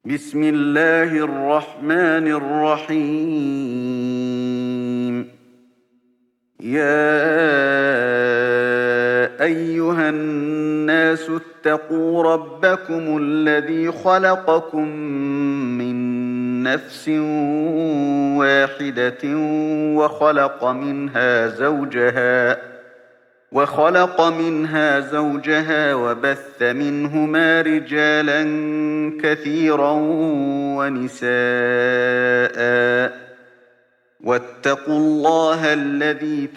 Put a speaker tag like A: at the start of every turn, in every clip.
A: بسم الله الرحمن الرحيم. يا أيها الناس اتقوا ربكم الذي خلقكم من نفس واحدة وخلق منها زوجها وبث منهما رجالا كثيرا ونساء. واتقوا الله الذي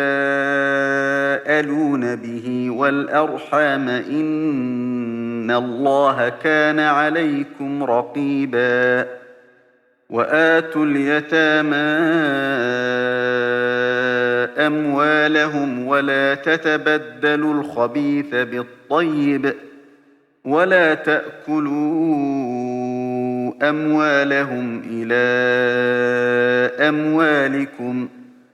A: تساءلون به والأرحام إن الله كان عليكم رقيبا. وآتوا اليتامى أموالهم ولا تتبدلوا الخبيث بالطيب ولا تأكلوا أموالهم إلى أموالكم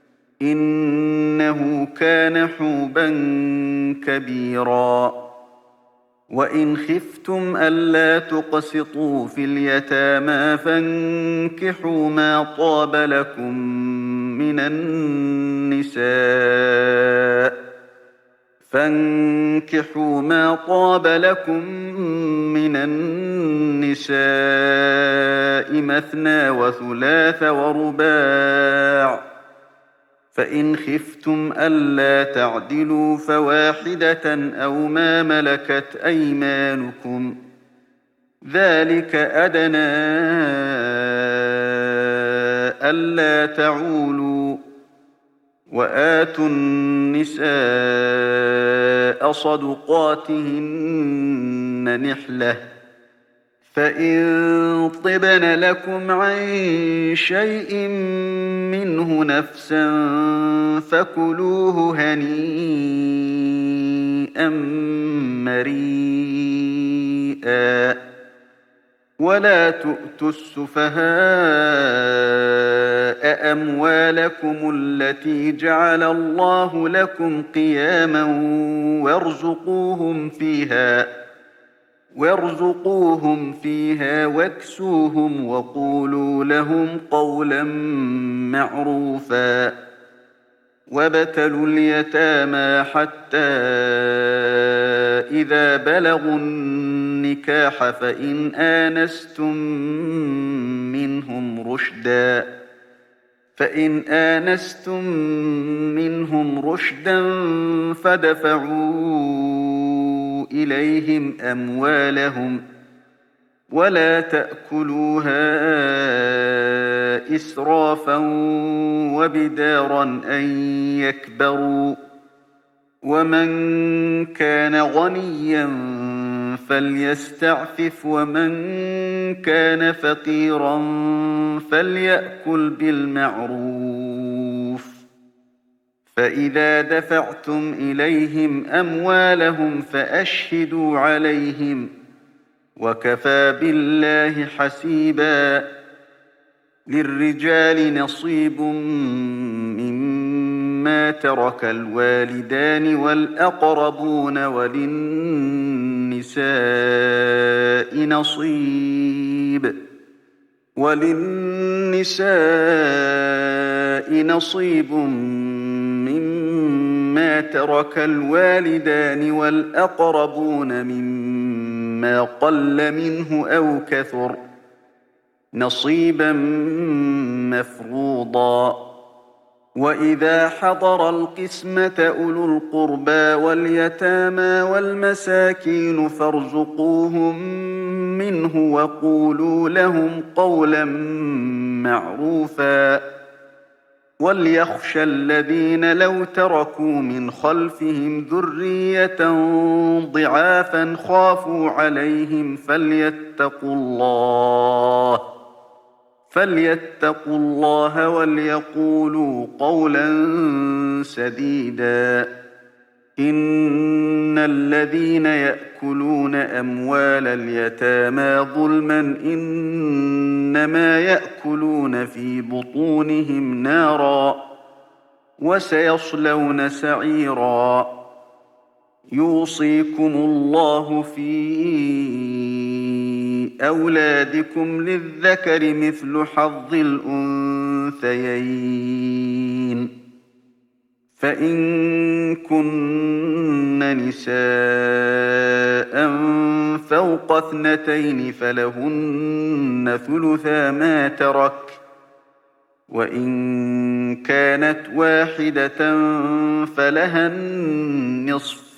A: إنه كان حوبا كبيرا. وإن خفتم ألا تقسطوا في اليتامى فانكحوا ما طاب لكم من النساء مثنى وثلاث ورباع. فإن خفتم ألا تعدلوا فواحدة أو ما ملكت أيمانكم ذلك أدنى ألا تعولوا. وآتوا النساء صدقاتهن نحلة فإن طبن لكم عن شيء منه نفسا فكلوه هنيئا مريئا. ولا تؤتوا السفهاء أموالكم التي جعل الله لكم قياما وارزقوهم فيها واكسوهم وقولوا لهم قولا معروفا. وابتلوا اليتامى حتى إذا بلغوا النكاح فإن آنستم منهم رشدا فدفعوا إليهم أموالهم ولا تأكلوها إسرافا وبدارا أن يكبروا. ومن كان غنيا فليستعفف ومن كان فقيرا فليأكل بالمعروف. فإذا دفعتم إليهم أموالهم فأشهدوا عليهم وكفى بالله حسيبا. للرجال نصيب مما ترك الوالدان والأقربون وللنساء نصيب مما ترك الوالدان والأقربون مما قل منه أو كثر نصيبا مفروضا. وإذا حضر القسمة أولو القربى واليتامى والمساكين فارزقوهم منه وقولوا لهم قولا معروفا. وليخشى الذين لو تركوا من خلفهم ذرية ضعافا خافوا عليهم فليتقوا الله وليقولوا قولا سديدا. إن الذين يأكلون أموال اليتامى ظلما إنما يأكلون في بطونهم نارا وسيصلون سعيرا. يوصيكم الله في أولادكم للذكر مثل حظ الأنثيين فإن كن نساء فوق 2 فلهن ثلثا ما ترك وإن كانت واحدة فلها النصف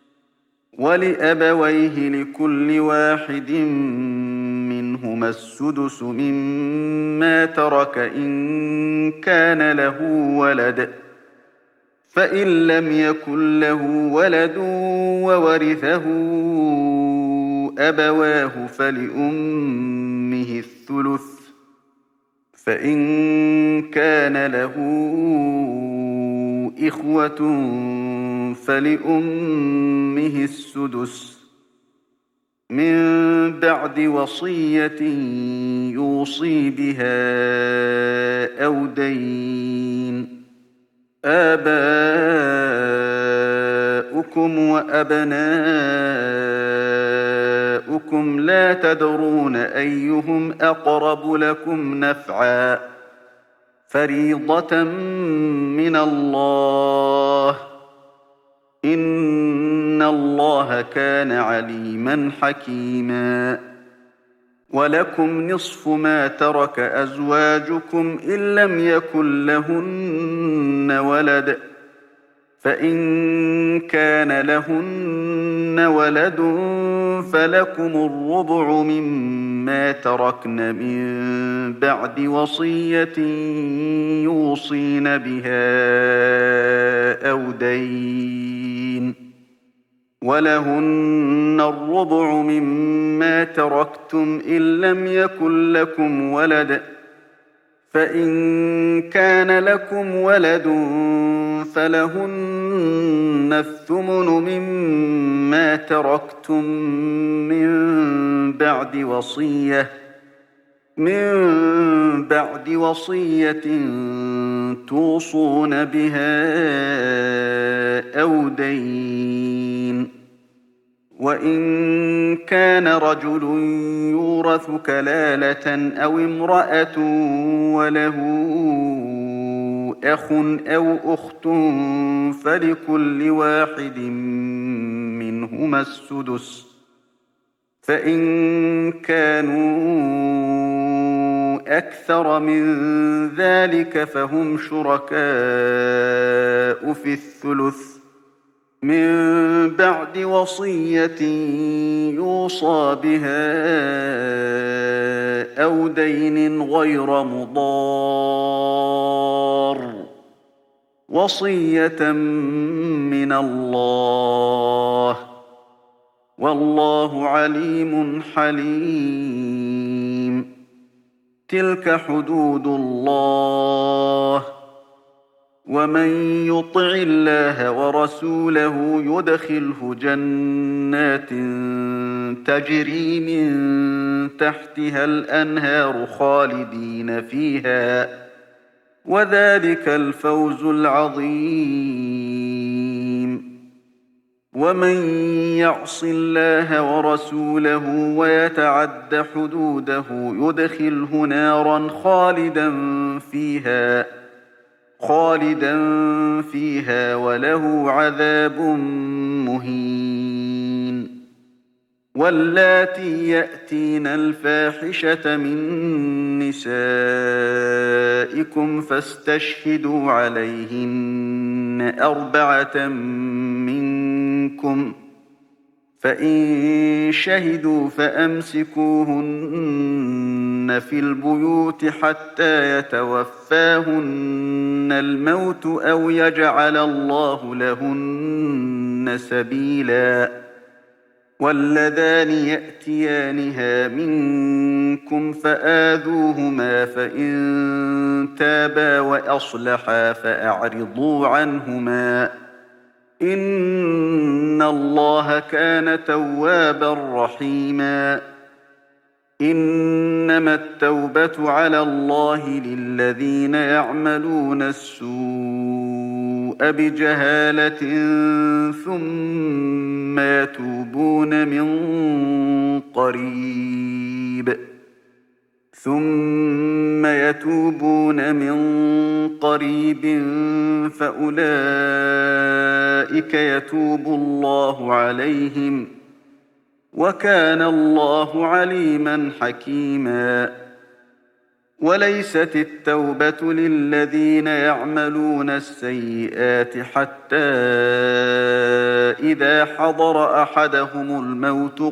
A: ولأبويه لكل واحد منهما السدس مما ترك إن كان له ولد فإن لم يكن له ولد وورثه أبواه فلأمه الثلث فإن كان له إخوة فلأمه السدس من بعد وصية يوصي بها أو دين آباؤكم وأبناؤكم لا تدرون أيهم أقرب لكم نفعا فريضة من الله إن الله كان عليما حكيما ولكم نصف ما ترك أزواجكم إن لم يكن لهن ولد فإن كان لهن ولد فلكم الربع مما تركن من بعد وصية يوصين بها أو دين ولهن الربع مما تركتم إن لم يكن لكم ولد فإن كان لكم ولد فلهن الثمن مما تركتم من بعد وصية توصون بها أو دين وإن كان رجل يورث كلالة أو امرأة وله أخ أو أخت فلكل واحد منهما السدس فإن كانوا أكثر من ذلك فهم شركاء في الثلث من بعد وصية يوصى بها أو دين غير مضار وصية من الله والله عليم حليم تلك حدود الله ومن يطع الله ورسوله يدخله جنات تجري من تحتها الأنهار خالدين فيها وذلك الفوز العظيم ومن يعص الله ورسوله ويتعد حدوده يدخله نارا خالدا فيها وله عذاب مهين واللاتي يأتين الفاحشة من نسائكم فاستشهدوا عليهن 4 منكم فإن شهدوا فأمسكوهن في البيوت حتى يتوفاهن الموت أو يجعل الله لهن سبيلا واللذان يأتيانها منكم فآذوهما فإن تابا وأصلحا فأعرضوا عنهما إن الله كان توابا رحيما إنما التوبة على الله للذين يعملون السوء بجهالة ثم يتوبون من قريب ثم يتوبون من قريب فأولئك يتوب الله عليهم وكان الله عليما حكيما. وليست التوبة للذين يعملون السيئات حتى إذا حضر أحدهم الموت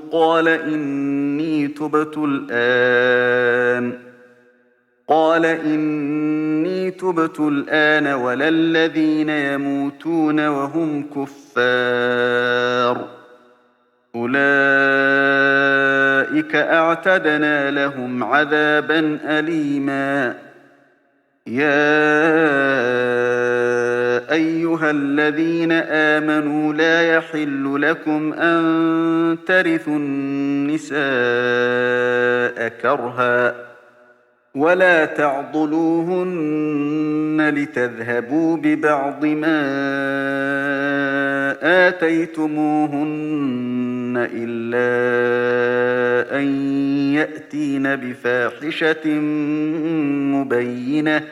A: قال إني تبت الآن ولا الذين يموتون وهم كفار أولئك أعتدنا لهم عذابا أليما. يا أيها الذين آمنوا لا يحل لكم أن ترثوا النساء كرها ولا تعضلوهن لتذهبوا ببعض ما آتيتموهن إلا أن يأتين بفاحشة مبينة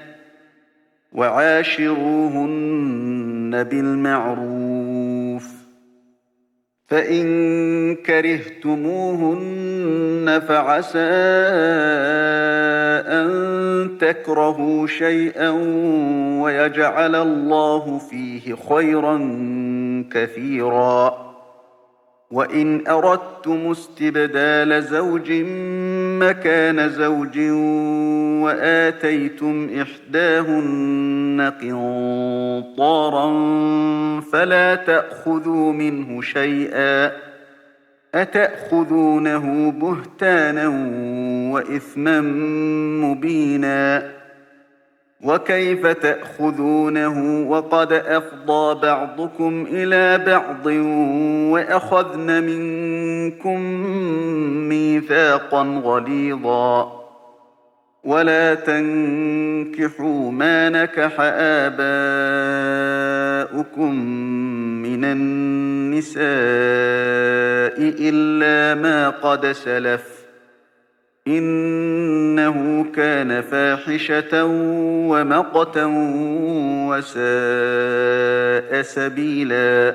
A: وعاشروهن بالمعروف. فإن كرهتموهن فعسى أن تكرهوا شيئا ويجعل الله فيه خيرا كثيرا. وإن أردتم استبدال زوج مكان زوج وآتيتم إحداهن قنطارا فلا تأخذوا منه شيئا أتأخذونه بهتانا وإثما مبينا. وكيف تأخذونه وقد أفضى بعضكم إلى بعض وأخذن منكم ميثاقا غليظا. ولا تنكحوا ما نكح آباؤكم من النساء إلا ما قد سلف إنه كان فاحشة ومقتا وساء سبيلا.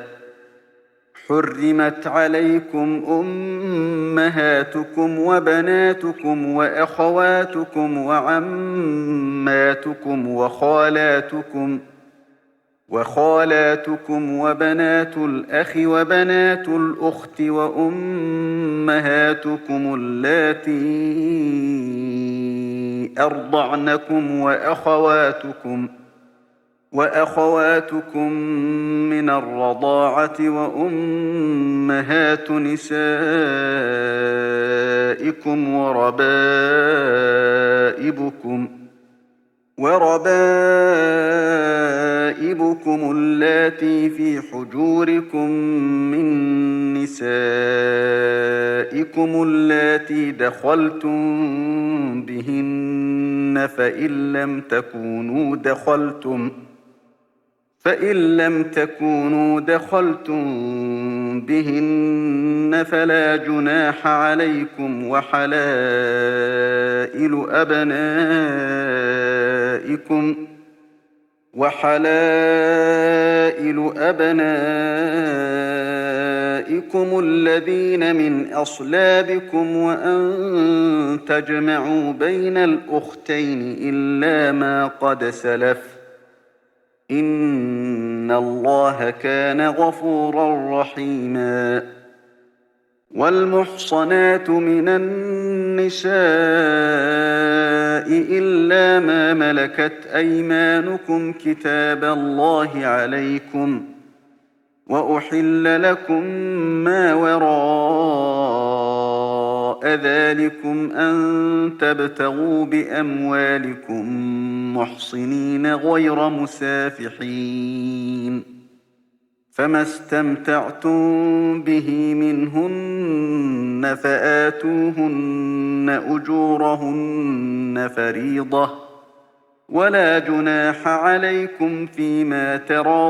A: حرمت عليكم أمهاتكم وبناتكم وأخواتكم وعماتكم وخالاتكم وبنات الأخ وبنات الأخت وأمهاتكم اللاتي أرضعنكم وأخواتكم من الرضاعة وأمهات نسائكم وربائبكم اللاتي في حجوركم من نسائكم اللاتي دخلتم بهن فإن لم تكونوا دخلتم بهن فلا جناح عليكم. وحلائل أبنائكم الذين من أصلابكم وأن تجمعوا بين الأختين إلا ما قد سلف إن الله كان غفورا رحيما. والمحصنات من النساء إلا ما ملكت أيمانكم كتاب الله عليكم وأحل لكم ما وراء ذلكم أن تبتغوا بأموالكم محصنين غير مسافحين. فما استمتعتم به منهن فآتوهن أجورهن فريضة ولا جناح عليكم فيما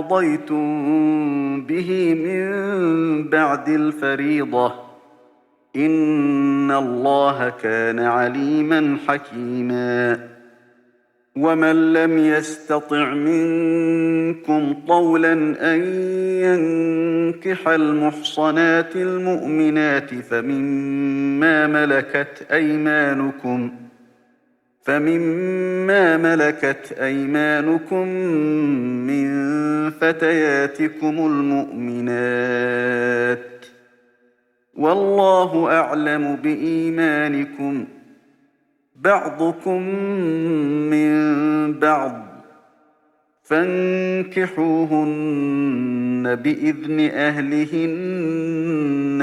A: تراضيتم به من بعد الفريضة إن الله كان عليما حكيما ومن لم يستطع منكم طولا أن ينكح المحصنات المؤمنات فمما ملكت أيمانكم من فتياتكم المؤمنات والله أعلم بإيمانكم بعضكم من بعض فانكحوهن بإذن أهلهن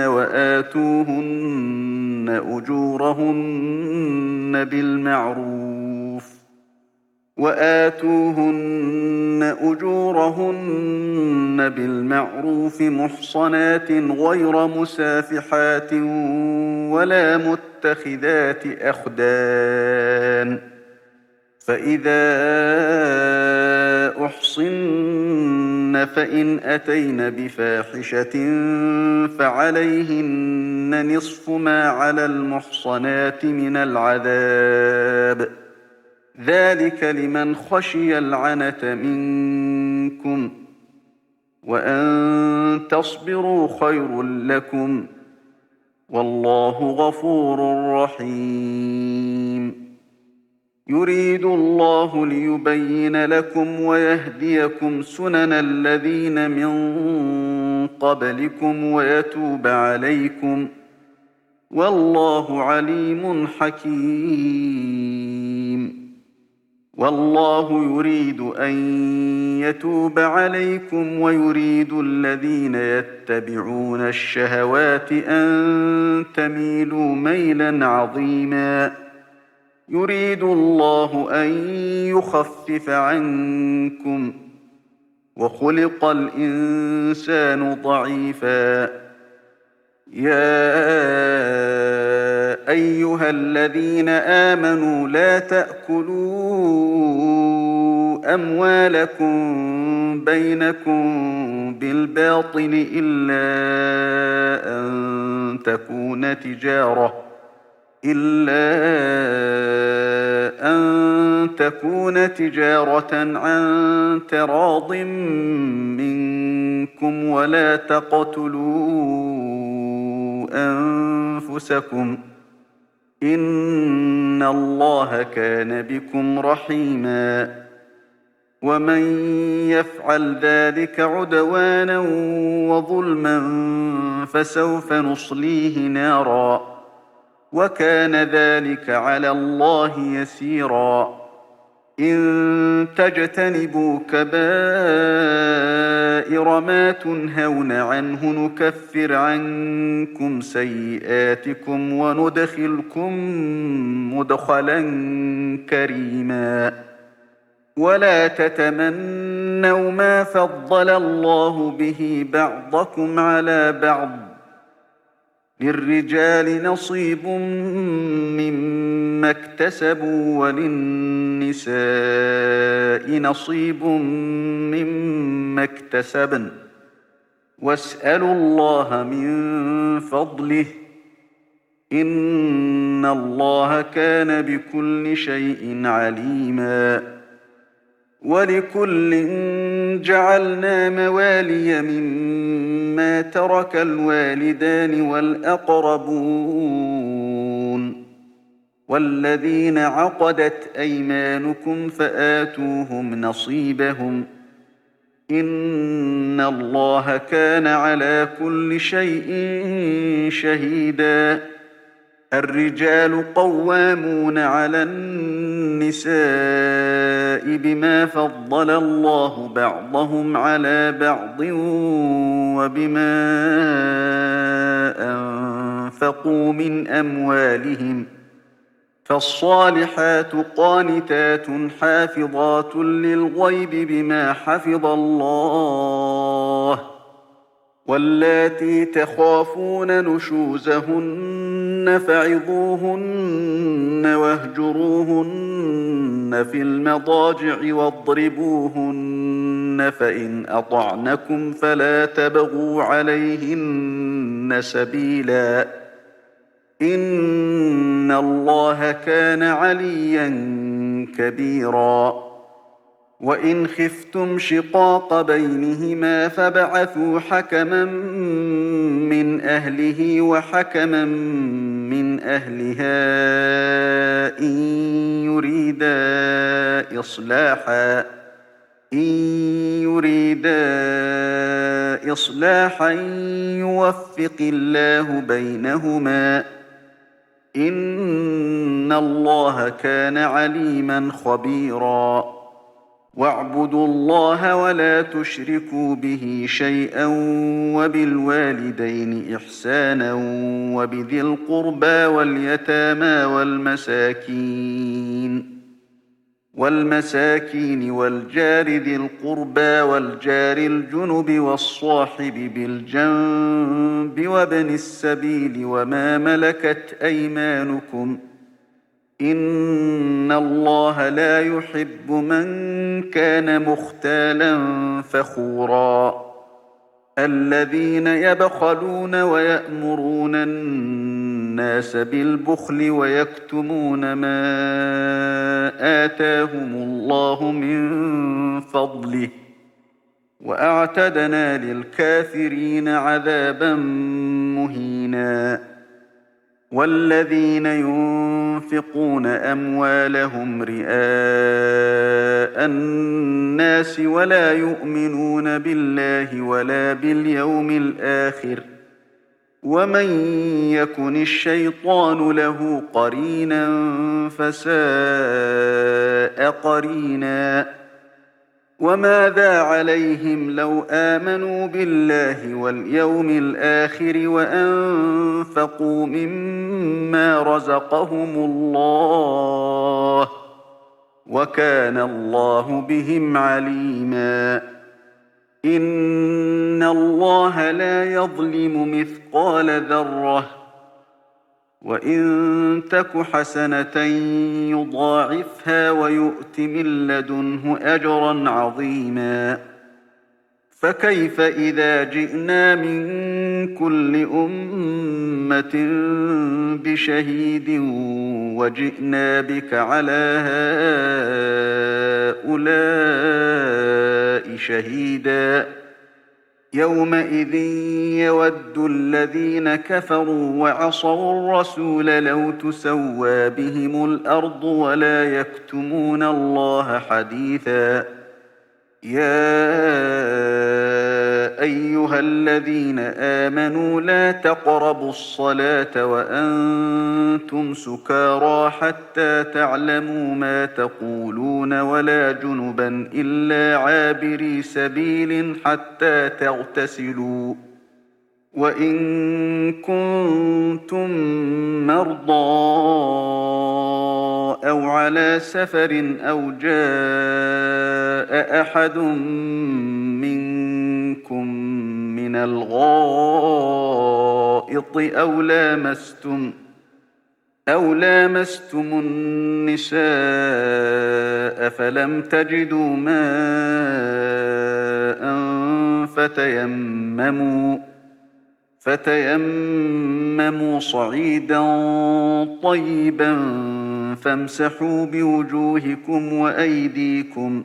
A: وآتوهن أجورهن بالمعروف محصنات غير مسافحات ولا متخذات أخدان فإذا أحصن فإن أتين بفاحشة فعليهن نصف ما على المحصنات من العذاب ذلك لمن خشي العنة منكم وأن تصبروا خير لكم والله غفور رحيم يريد الله ليبين لكم ويهديكم سنن الذين من قبلكم ويتوب عليكم والله عليم حكيم والله يريد أن يتوب عليكم ويريد الذين يتبعون الشهوات أن تميلوا ميلا عظيما يريد الله أن يخفف عنكم وخلق الإنسان ضعيفا يا أيها الذين آمنوا لا تأكلوا أموالكم بينكم بالباطل إلا أن تكون تجارة عن تراض منكم ولا تقتلوا أنفسكم إن الله كان بكم رحيما ومن يفعل ذلك عدوانا وظلما فسوف نصليه نارا وكان ذلك على الله يسيرا إن تجتنبوا كبائر ما تنهون عنه نكفر عنكم سيئاتكم وندخلكم مدخلا كريما ولا تتمنوا ما فضل الله به بعضكم على بعض للرجال نصيب مما اكتسبوا وللنساء نصيب مما اكتسبن واسألوا الله من فضله إن الله كان بكل شيء عليما ولكل جعلنا موالي مما ترك الوالدان والأقربون والذين عقدت أيمانكم فآتوهم نصيبهم إن الله كان على كل شيء شهيدا الرجال قوامون على النساء بما فضل الله بعضهم على بعض وبما أنفقوا من أموالهم فالصالحات قانتات حافظات للغيب بما حفظ الله واللاتي تخافون نشوزهن فعظوهن واهجروهن في المضاجع واضربوهن فإن أطعنكم فلا تبغوا عليهن سبيلا إن الله كان عليا كبيرا وإن خفتم شقاق بينهما فابعثوا حكما من أهله وحكما من أهلها إن يريدا إصلاحا يوفق الله بينهما إن الله كان عليما خبيرا واعبدوا الله ولا تشركوا به شيئا وبالوالدين إحسانا وبذي القربى واليتامى والمساكين والجار ذي القربى والجار الجنب والصاحب بالجنب وابن السبيل وما ملكت أيمانكم إن الله لا يحب من كان مختالا فخورا الذين يبخلون ويأمرون الناس بالبخل ويكتمون ما آتاهم الله من فضله وأعتدنا للكافرين عذابا مهينا والذين ينفقون أموالهم رئاء الناس ولا يؤمنون بالله ولا باليوم الآخر ومن يكن الشيطان له قرينا فساء قرينا وماذا عليهم لو آمنوا بالله واليوم الآخر وأنفقوا مما رزقهم الله وكان الله بهم عليما إن الله لا يظلم مثقال ذرة وإن تك حسنة يضاعفها ويؤت من لدنه أجرا عظيما فكيف إذا جئنا من كل أمة بشهيد وجئنا بك على هؤلاء شهيدا يومئذ يود الذين كفروا وعصوا الرسول لو تسوى بهم الأرض ولا يكتمون الله حديثا يا أيها الذين آمنوا لا تقربوا الصلاة وأنتم سكارى حتى تعلموا ما تقولون ولا جنبا إلا عابري سبيل حتى تغتسلوا وإن كنتم مرضى أو على سفر أو جاء أحد منكم من الغائط أو لامستم النساء فلم تجدوا ماء فتيمموا صعيدا طيبا فامسحوا بوجوهكم وأيديكم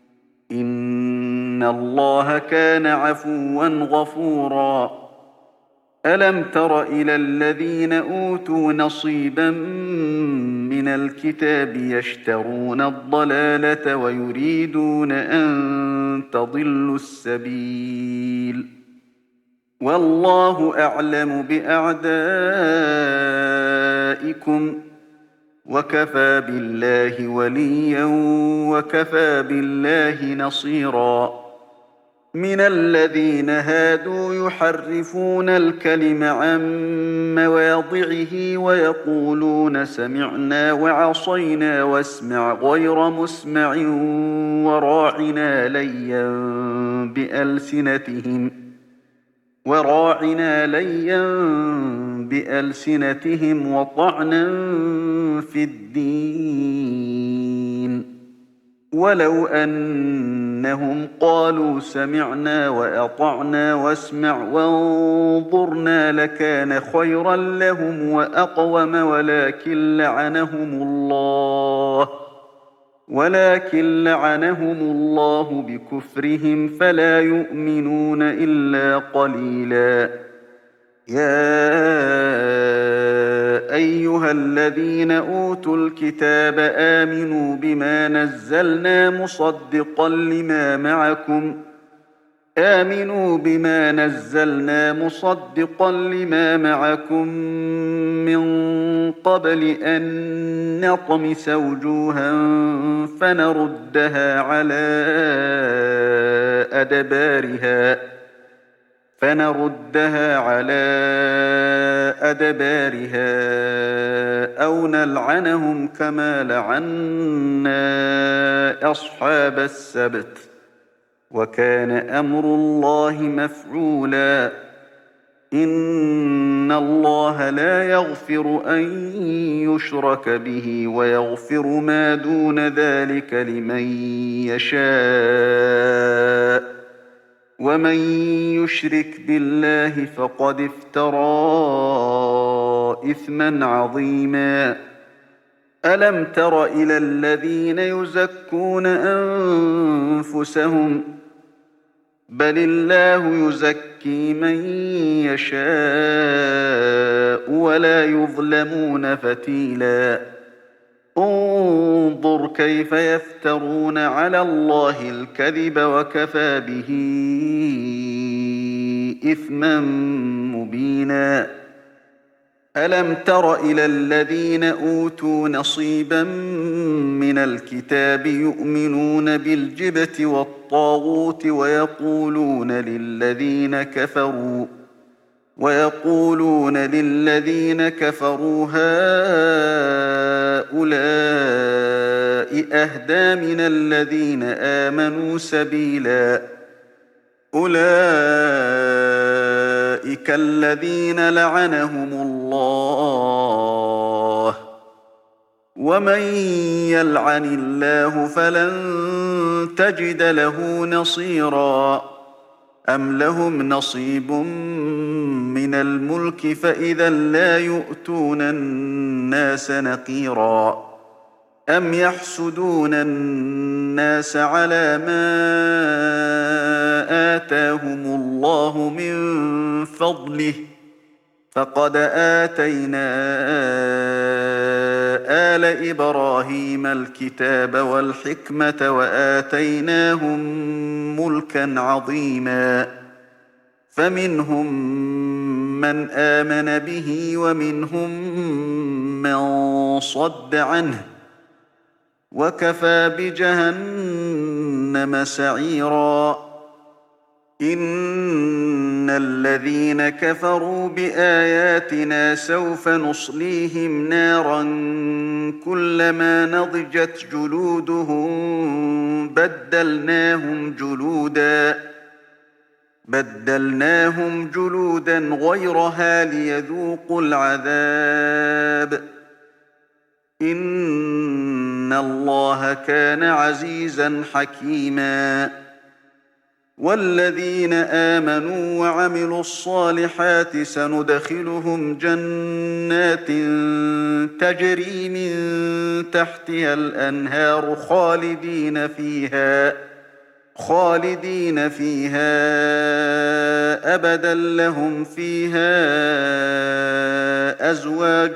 A: إن الله كان عفوا غفورا ألم تر إلى الذين أوتوا نصيبا من الكتاب يشترون الضلالة ويريدون أن تضلوا السبيل والله أعلم بأعدائكم وكفى بالله وليا وكفى بالله نصيرا من الذين هادوا يحرفون الكلم عن مواضعه ويقولون سمعنا وعصينا واسمع غير مسمع وراعنا ليا بألسنتهم وطعنا في الدين ولو أن إنهم قالوا سمعنا وأطعنا واسمع وانظرنا لكان خيرا لهم وأقوم ولكن لعنهم الله بكفرهم فلا يؤمنون إلا قليلا. يا أيها الذين أوتوا الكتاب آمنوا بما نزلنا مصدقا لما معكم من قبل أن نطمس وجوها فنردها على أدبارها أو نلعنهم كما لعنا أصحاب السبت وكان أمر الله مفعولا. إن الله لا يغفر أن يشرك به ويغفر ما دون ذلك لمن يشاء ومن يشرك بالله فقد افترى إثما عظيما. ألم تر إلى الذين يزكون أنفسهم بل الله يزكي من يشاء ولا يظلمون فتيلا. انظر كيف يفترون على الله الكذب وكفى به إثما مبينا. ألم تر إلى الذين أوتوا نصيبا من الكتاب يؤمنون بالجبت والطاغوت ويقولون للذين كفروا هؤلاء أهدى من الذين آمنوا سبيلا. أولئك الذين لعنهم الله ومن يلعن الله فلن تجد له نصيرا. أم لهم نصيب من الملك فإذا لا يؤتون الناس نقيرا. أم يحسدون الناس على ما آتاهم الله من فضله فقد آتينا آل إبراهيم الكتاب والحكمة وآتيناهم ملكا عظيما. فمنهم من آمن به ومنهم من صد عنه وكفى بجهنم سعيرا. إن الذين كفروا بآياتنا سوف نصليهم نارا كلما نضجت جلودهم بدلناهم جلودا غيرها ليذوقوا العذاب. إن الله كان عزيزا حكيما. والذين آمنوا وعملوا الصالحات سندخلهم جنات تجري من تحتها الأنهار خالدين فيها أبدا لهم فيها أزواج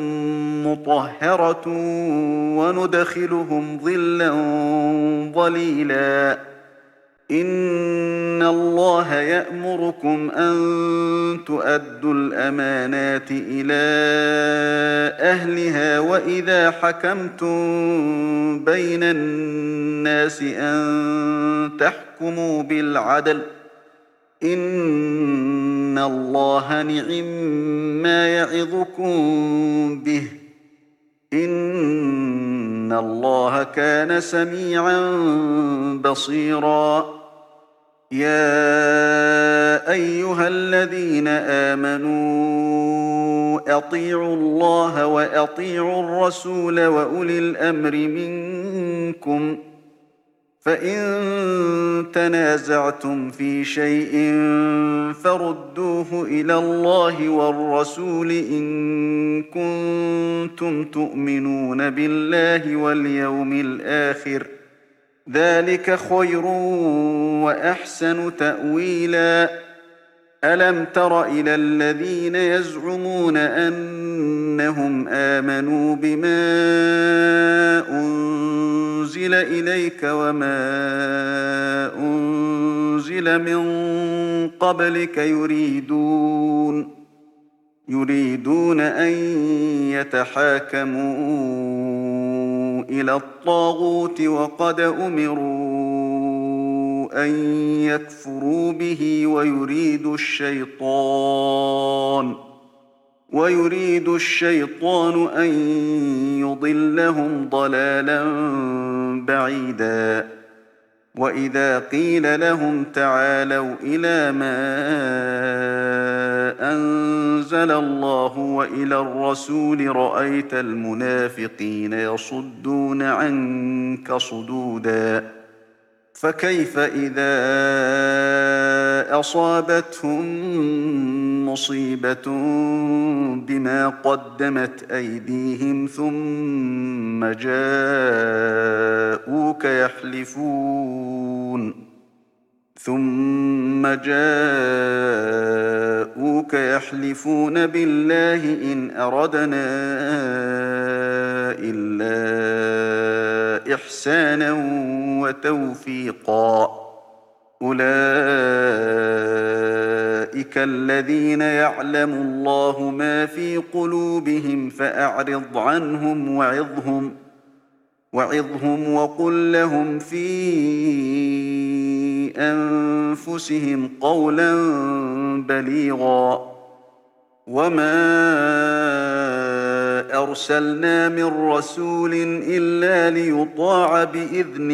A: مطهرة وندخلهم ظلا ظليلا. إن الله يأمركم أن تؤدوا الأمانات إلى أهلها وإذا حكمتم بين الناس أن تحكموا بالعدل. إن الله نعم يعظكم به. إن الله كان سميعا بصيرا. يا أيها الذين آمنوا أطيعوا الله وأطيعوا الرسول وأولي الأمر منكم فإن تنازعتم في شيء فردوه إلى الله والرسول إن كنتم تؤمنون بالله واليوم الآخر، ذلك خير وأحسن تأويلا. ألم تر إلى الذين يزعمون أنهم آمنوا بما أنزل إليك وما أنزل من قبلك يريدون أن يتحاكموا إلى الطاغوت وقد أمروا أن يكفروا به ويريد الشيطان أن يضلهم ضلالا بعيدا. وإذا قيل لهم تعالوا إلى ما أنزل الله وإلى الرسول رأيت المنافقين يصدون عنك صدودا. فكيف إذا أصابتهم مصيبة بما قدمت أيديهم ثم جاءوك يحلفون بالله إن أردنا إلا إحسانا وتوفيقا. أولئك الذين يعلم الله ما في قلوبهم فأعرض عنهم وعظهم وقل لهم في أنفسهم قولا بليغا. وما أرسلنا من رسول إلا ليطاع بإذن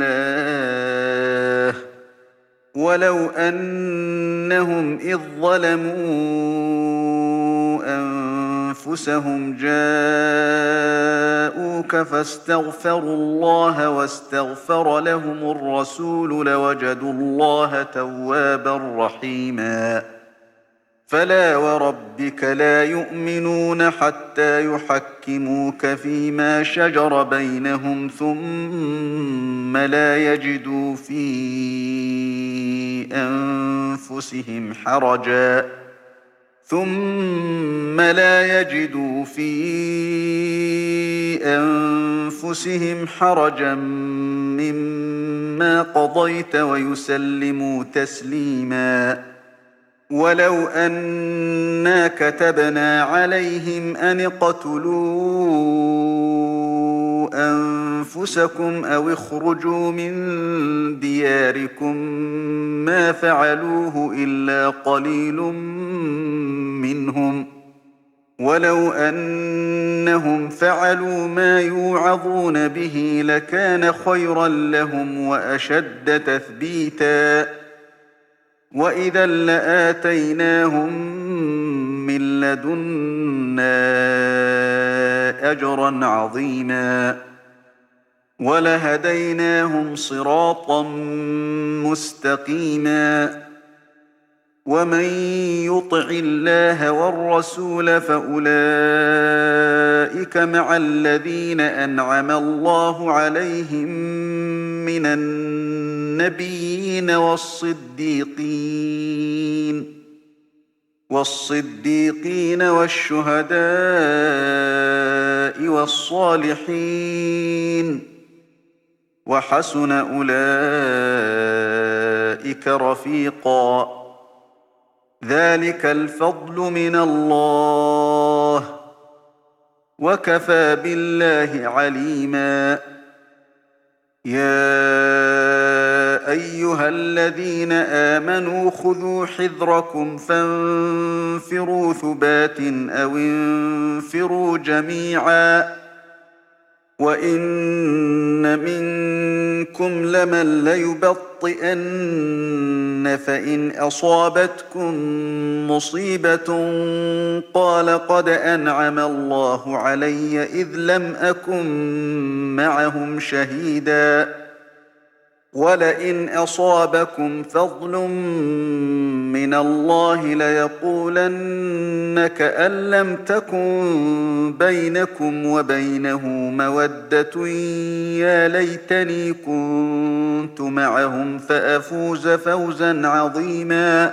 A: الله ولو أنهم إذ ظلموا أنفسهم جاءوك فاستغفروا الله واستغفر لهم الرسول لوجدوا الله توابا رحيما. فلا وربك لا يؤمنون حتى يحكموك فيما شجر بينهم ثم لا يجدوا في أنفسهم حرجا مما قضيت ويسلموا تسليما. ولو أنا كتبنا عليهم أن اقتلوا أنفسكم أو اخرجوا من دياركم ما فعلوه إلا قليل منهم، ولو أنهم فعلوا ما يوعظون به لكان خيرا لهم وأشد تثبيتا. وإذا لآتيناهم من لدنا أجرا عظيما ولهديناهم صراطا مستقيما. ومن يطع الله والرسول فأولئك مع الذين أنعم الله عليهم من النبيين والصديقين والشهداء والصالحين وحسن أولئك رفيقا. ذلك الفضل من الله وكفى بالله عليما. يا أيها الذين آمنوا خذوا حذركم فانفروا ثبات أو انفروا جميعا. وإن منكم لمن ليبطئن فإن أصابتكم مصيبة قال قد أنعم الله علي إذ لم أكن معهم شهيدا ولئن أصابكم فضل من الله ليقولن كأن لم تكن بينكم وبينه مودة يا ليتني كنت معهم فأفوز فوزا عظيما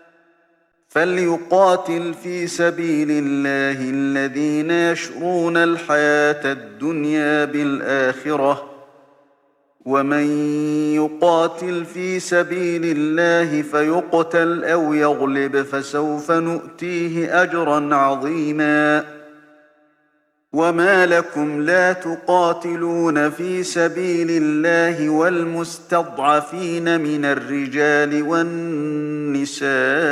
A: فليقاتل في سبيل الله الذين يشرون الحياة الدنيا بالآخرة ومن يقاتل في سبيل الله فيقتل أو يغلب فسوف نؤتيه أجرا عظيما وما لكم لا تقاتلون في سبيل الله والمستضعفين من الرجال والنساء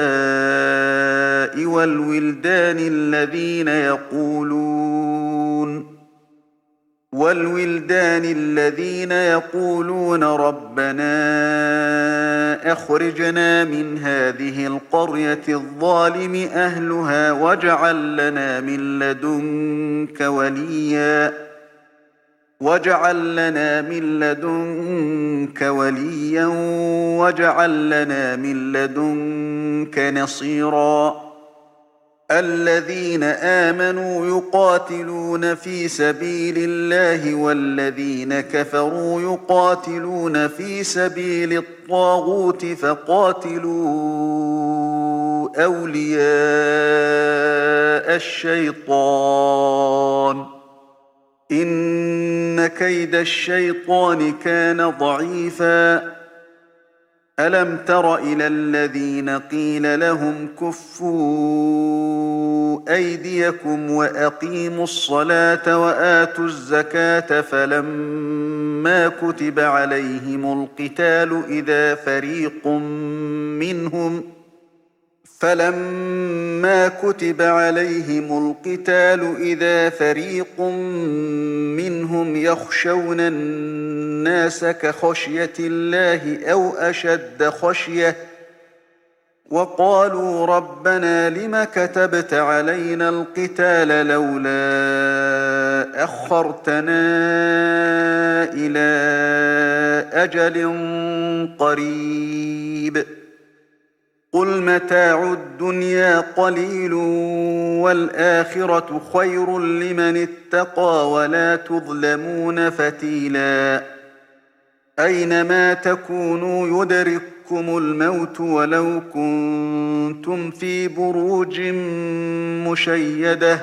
A: والولدان الذين يقولون ربنا أخرجنا من هذه القرية الظالم أهلها واجعل لنا من لدنك وليا واجعل لنا من لدنك نصيرا الذين آمنوا يقاتلون في سبيل الله والذين كفروا يقاتلون في سبيل الطاغوت فقاتلوا أولياء الشيطان إن كيد الشيطان كان ضعيفا ألم تر إلى الذين قيل لهم كفوا أيديكم وأقيموا الصلاة وآتوا الزكاة فلما كتب عليهم القتال إذا فريق منهم يخشون الناس كخشية الله أو أشد خشية وقالوا ربنا لم كتبت علينا القتال لولا أخرتنا إلى أجل قريب قل متاع الدنيا قليل والآخرة خير لمن اتقى ولا تظلمون فتيلا أينما تكونوا يدرككم الموت ولو كنتم في بروج مشيدة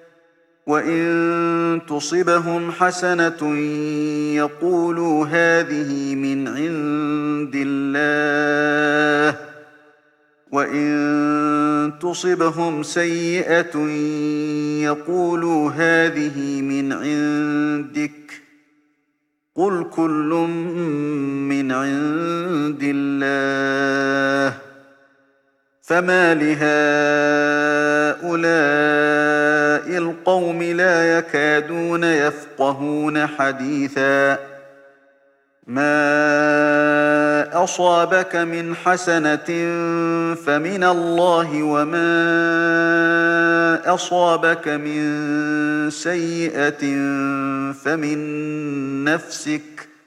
A: وإن تصبهم حسنة يقولوا هذه من عند الله وإن تصبهم سيئة يقولوا هذه من عندك قل كل من عند الله فما لهؤلاء القوم لا يكادون يفقهون حديثا ما أصابك من حسنة فمن الله وما أصابك من سيئة فمن نفسك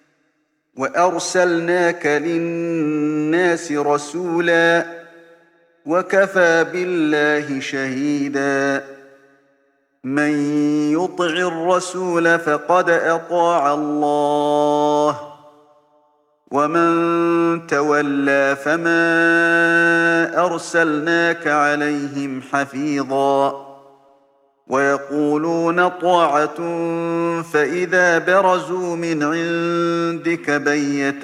A: وأرسلناك للناس رسولا وكفى بالله شهيدا من يطع الرسول فقد أطاع الله ومن تولى فما أرسلناك عليهم حفيظا ويقولون طاعة فإذا برزوا من عندك بيت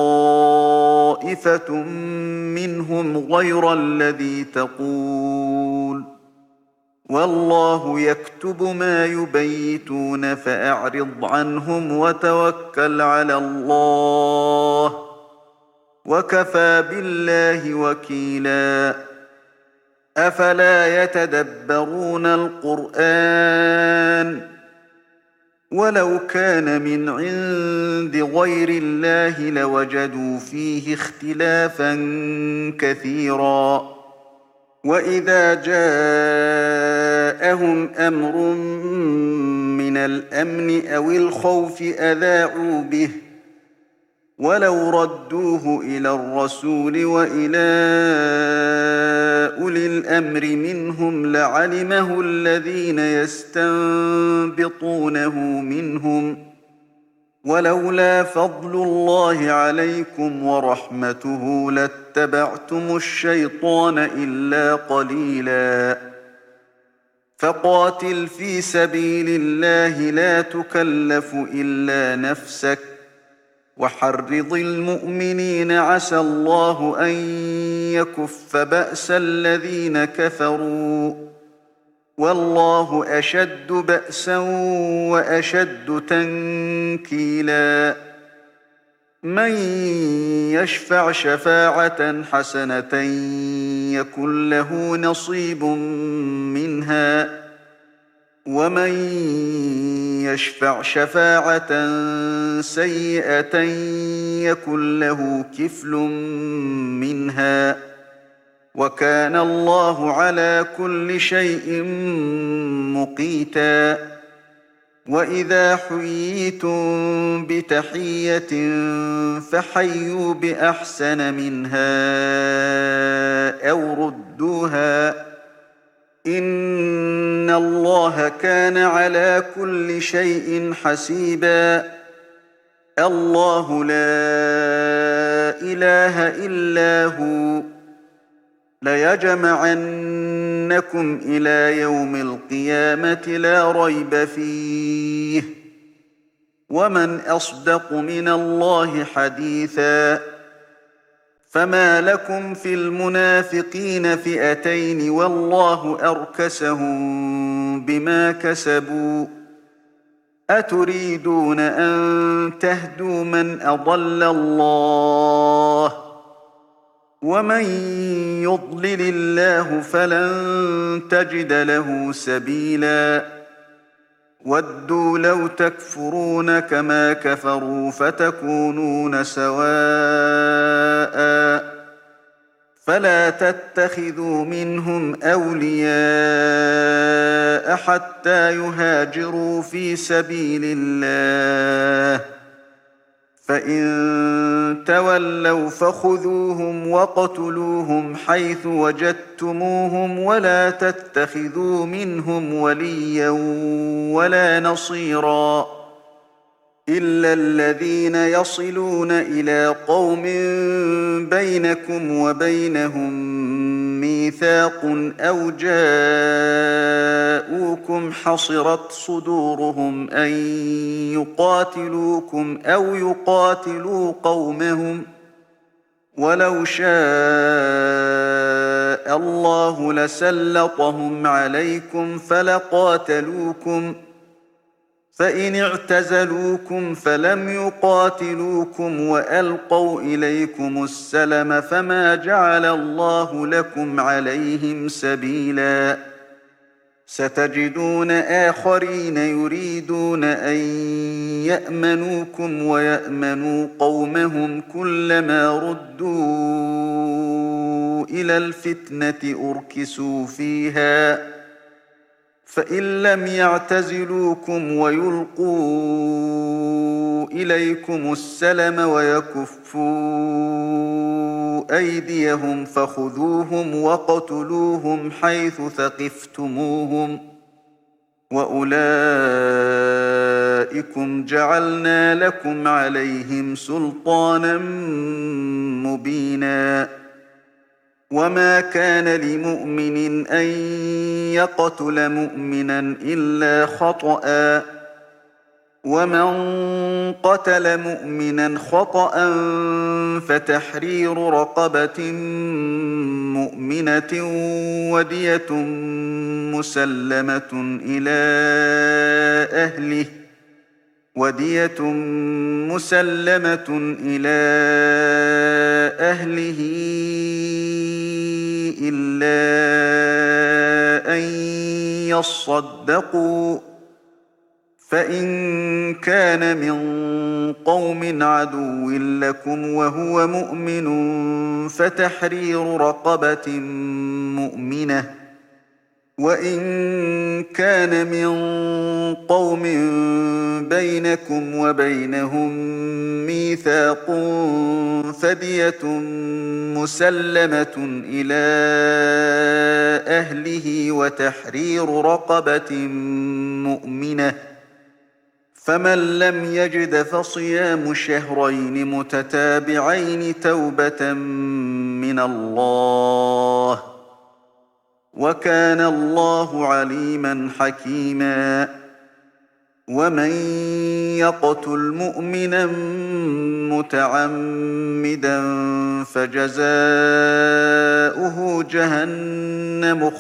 A: طائفة منهم غير الذي تقول والله يكتب ما يبيتون فأعرض عنهم وتوكل على الله وكفى بالله وكيلا أفلا يتدبرون القرآن ولو كان من عند غير الله لوجدوا فيه اختلافا كثيرا وإذا جاءهم أمر من الأمن أو الخوف أذاعوا به ولو ردوه إلى الرسول وإلى أولي الأمر منهم لعلمه الذين يستنبطونه منهم ولولا فضل الله عليكم ورحمته لاتبعتم الشيطان إلا قليلا فقاتل في سبيل الله لا تكلف إلا نفسك وحرض المؤمنين عسى الله أن يكف بأس الذين كفروا والله أشد بأسا وأشد تنكيلا من يشفع شفاعة حسنة يكن له نصيب منها ومن يشفع شفاعة سيئة يكن له كفل منها وكان الله على كل شيء مقيتا وإذا حييتم بتحية فحيوا بأحسن منها أو ردوها إن الله كان على كل شيء حسيبا الله لا إله إلا هو ليجمعنكم إلى يوم القيامة لا ريب فيه ومن أصدق من الله حديثا فما لكم في المنافقين فئتين والله أركسهم بما كسبوا أتريدون أن تهدوا من أضل الله ومن يضلل الله فلن تجد له سبيلا ودوا لو تكفرون كما كفروا فتكونون سواء فلا تتخذوا منهم أولياء حتى يهاجروا في سبيل الله فإن تولوا فخذوهم وقتلوهم حيث وجدتموهم ولا تتخذوا منهم وليا ولا نصيرا إلا الذين يصلون إلى قوم بينكم وبينهم ميثاق أو جاءوكم حصرت صدورهم أن يقاتلوكم أو يقاتلوا قومهم ولو شاء الله لسلطهم عليكم فلقاتلوكم فإن اعتزلوكم فلم يقاتلوكم وألقوا إليكم السلم فما جعل الله لكم عليهم سبيلا ستجدون آخرين يريدون أن يأمنوكم ويأمنوا قومهم كلما ردوا إلى الفتنة أركسوا فيها فإن لم يعتزلوكم ويلقوا إليكم السلم ويكفوا أيديهم فخذوهم وقتلوهم حيث ثقفتموهم وأولئكم جعلنا لكم عليهم سلطانا مبينا وما كان لمؤمن أن يقتل مؤمنا إلا خطأ ومن قتل مؤمنا خطأ فتحرير رقبة مؤمنة ودية مسلمة إلى أهله إلا أن يصدقوا فإن كان من قوم عدو لكم وهو مؤمن فتحرير رقبة مؤمنة وإن كان من قوم بينكم وبينهم ميثاق فدية مسلمة إلى أهله وتحرير رقبة مؤمنة، فمن لم يجد فصيام شهرين متتابعين توبة من الله، وكان الله عليما حكيما. ومن يقتل مؤمنا متعمدا فجزاؤه جهنم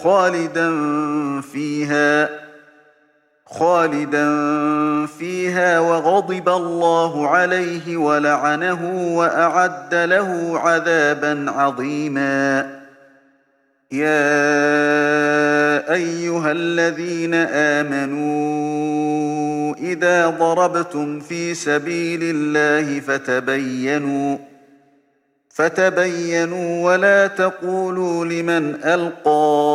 A: خالدا فيها وغضب الله عليه ولعنه وأعد له عذابا عظيما. يا أيها الذين آمنوا إذا ضربتم في سبيل الله فتبينوا ولا تقولوا لمن ألقى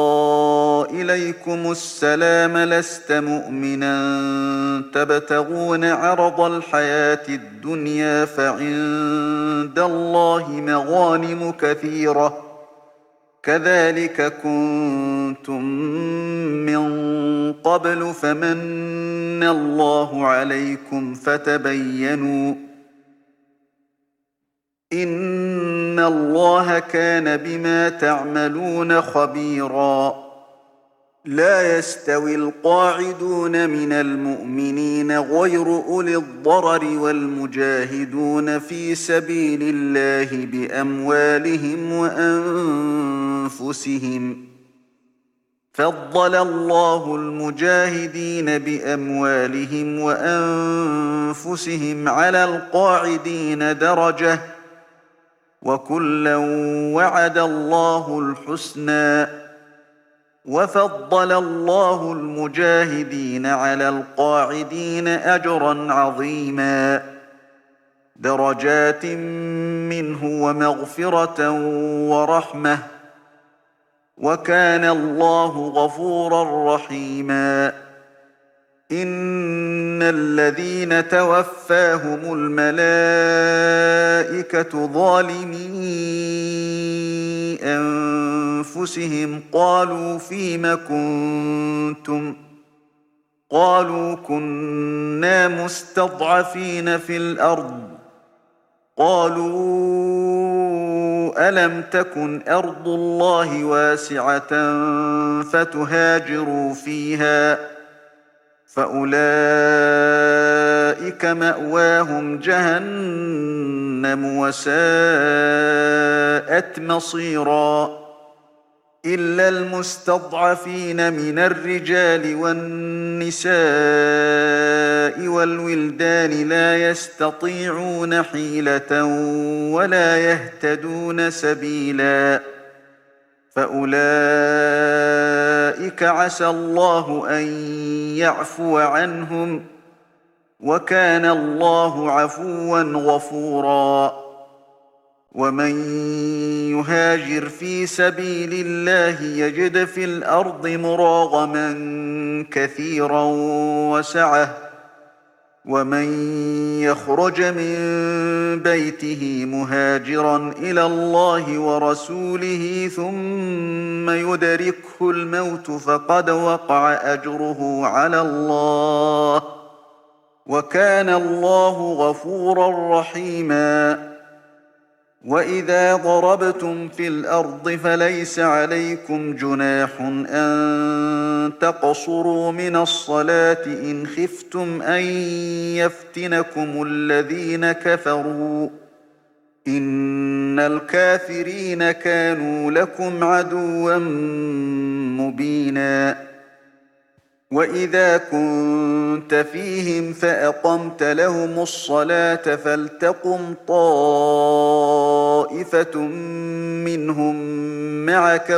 A: إليكم السلام لست مؤمنا تبتغون عرض الحياة الدنيا فعند الله مغانم كثيرة كذلك كنتم من قبل فمن الله عليكم فتبينوا إن الله كان بما تعملون خبيرا. لا يستوي القاعدون من المؤمنين غير أولي الضرر والمجاهدون في سبيل الله بأموالهم وأنفسهم، فضل الله المجاهدين بأموالهم وأنفسهم على القاعدين درجة، وكلا وعد الله الحسنى، وفضل الله المجاهدين على القاعدين أجرا عظيما، درجات منه ومغفرة ورحمة، وكان الله غفورا رحيما. إن الذين توفاهم الملائكة ظالمي أنفسهم قالوا فيم كنتم قالوا كنا مستضعفين في الأرض قالوا ألم تكن أرض الله واسعة فتهاجروا فيها فأولئك مأواهم جهنم وساءت مصيرا. إلا المستضعفين من الرجال والنساء والولدان لا يستطيعون حيلة ولا يهتدون سبيلا فأولئك عسى الله أن يعفو عنهم، وكان الله عفوا غفورا. ومن يهاجر في سبيل الله يجد في الأرض مراغما كثيرا وسعة، ومن يخرج من بيته مهاجرا إلى الله ورسوله ثم يدركه الموت فقد وقع أجره على الله، وكان الله غفورا رحيما. وإذا ضربتم في الأرض فليس عليكم جناح أن تقصروا من الصلاة إن خفتم أن يفتنكم الذين كفروا إن الكافرين كانوا لكم عدوا مبينا. وإذا كنت فيهم فأقمت لهم الصلاة فلتقم طائفة منهم معك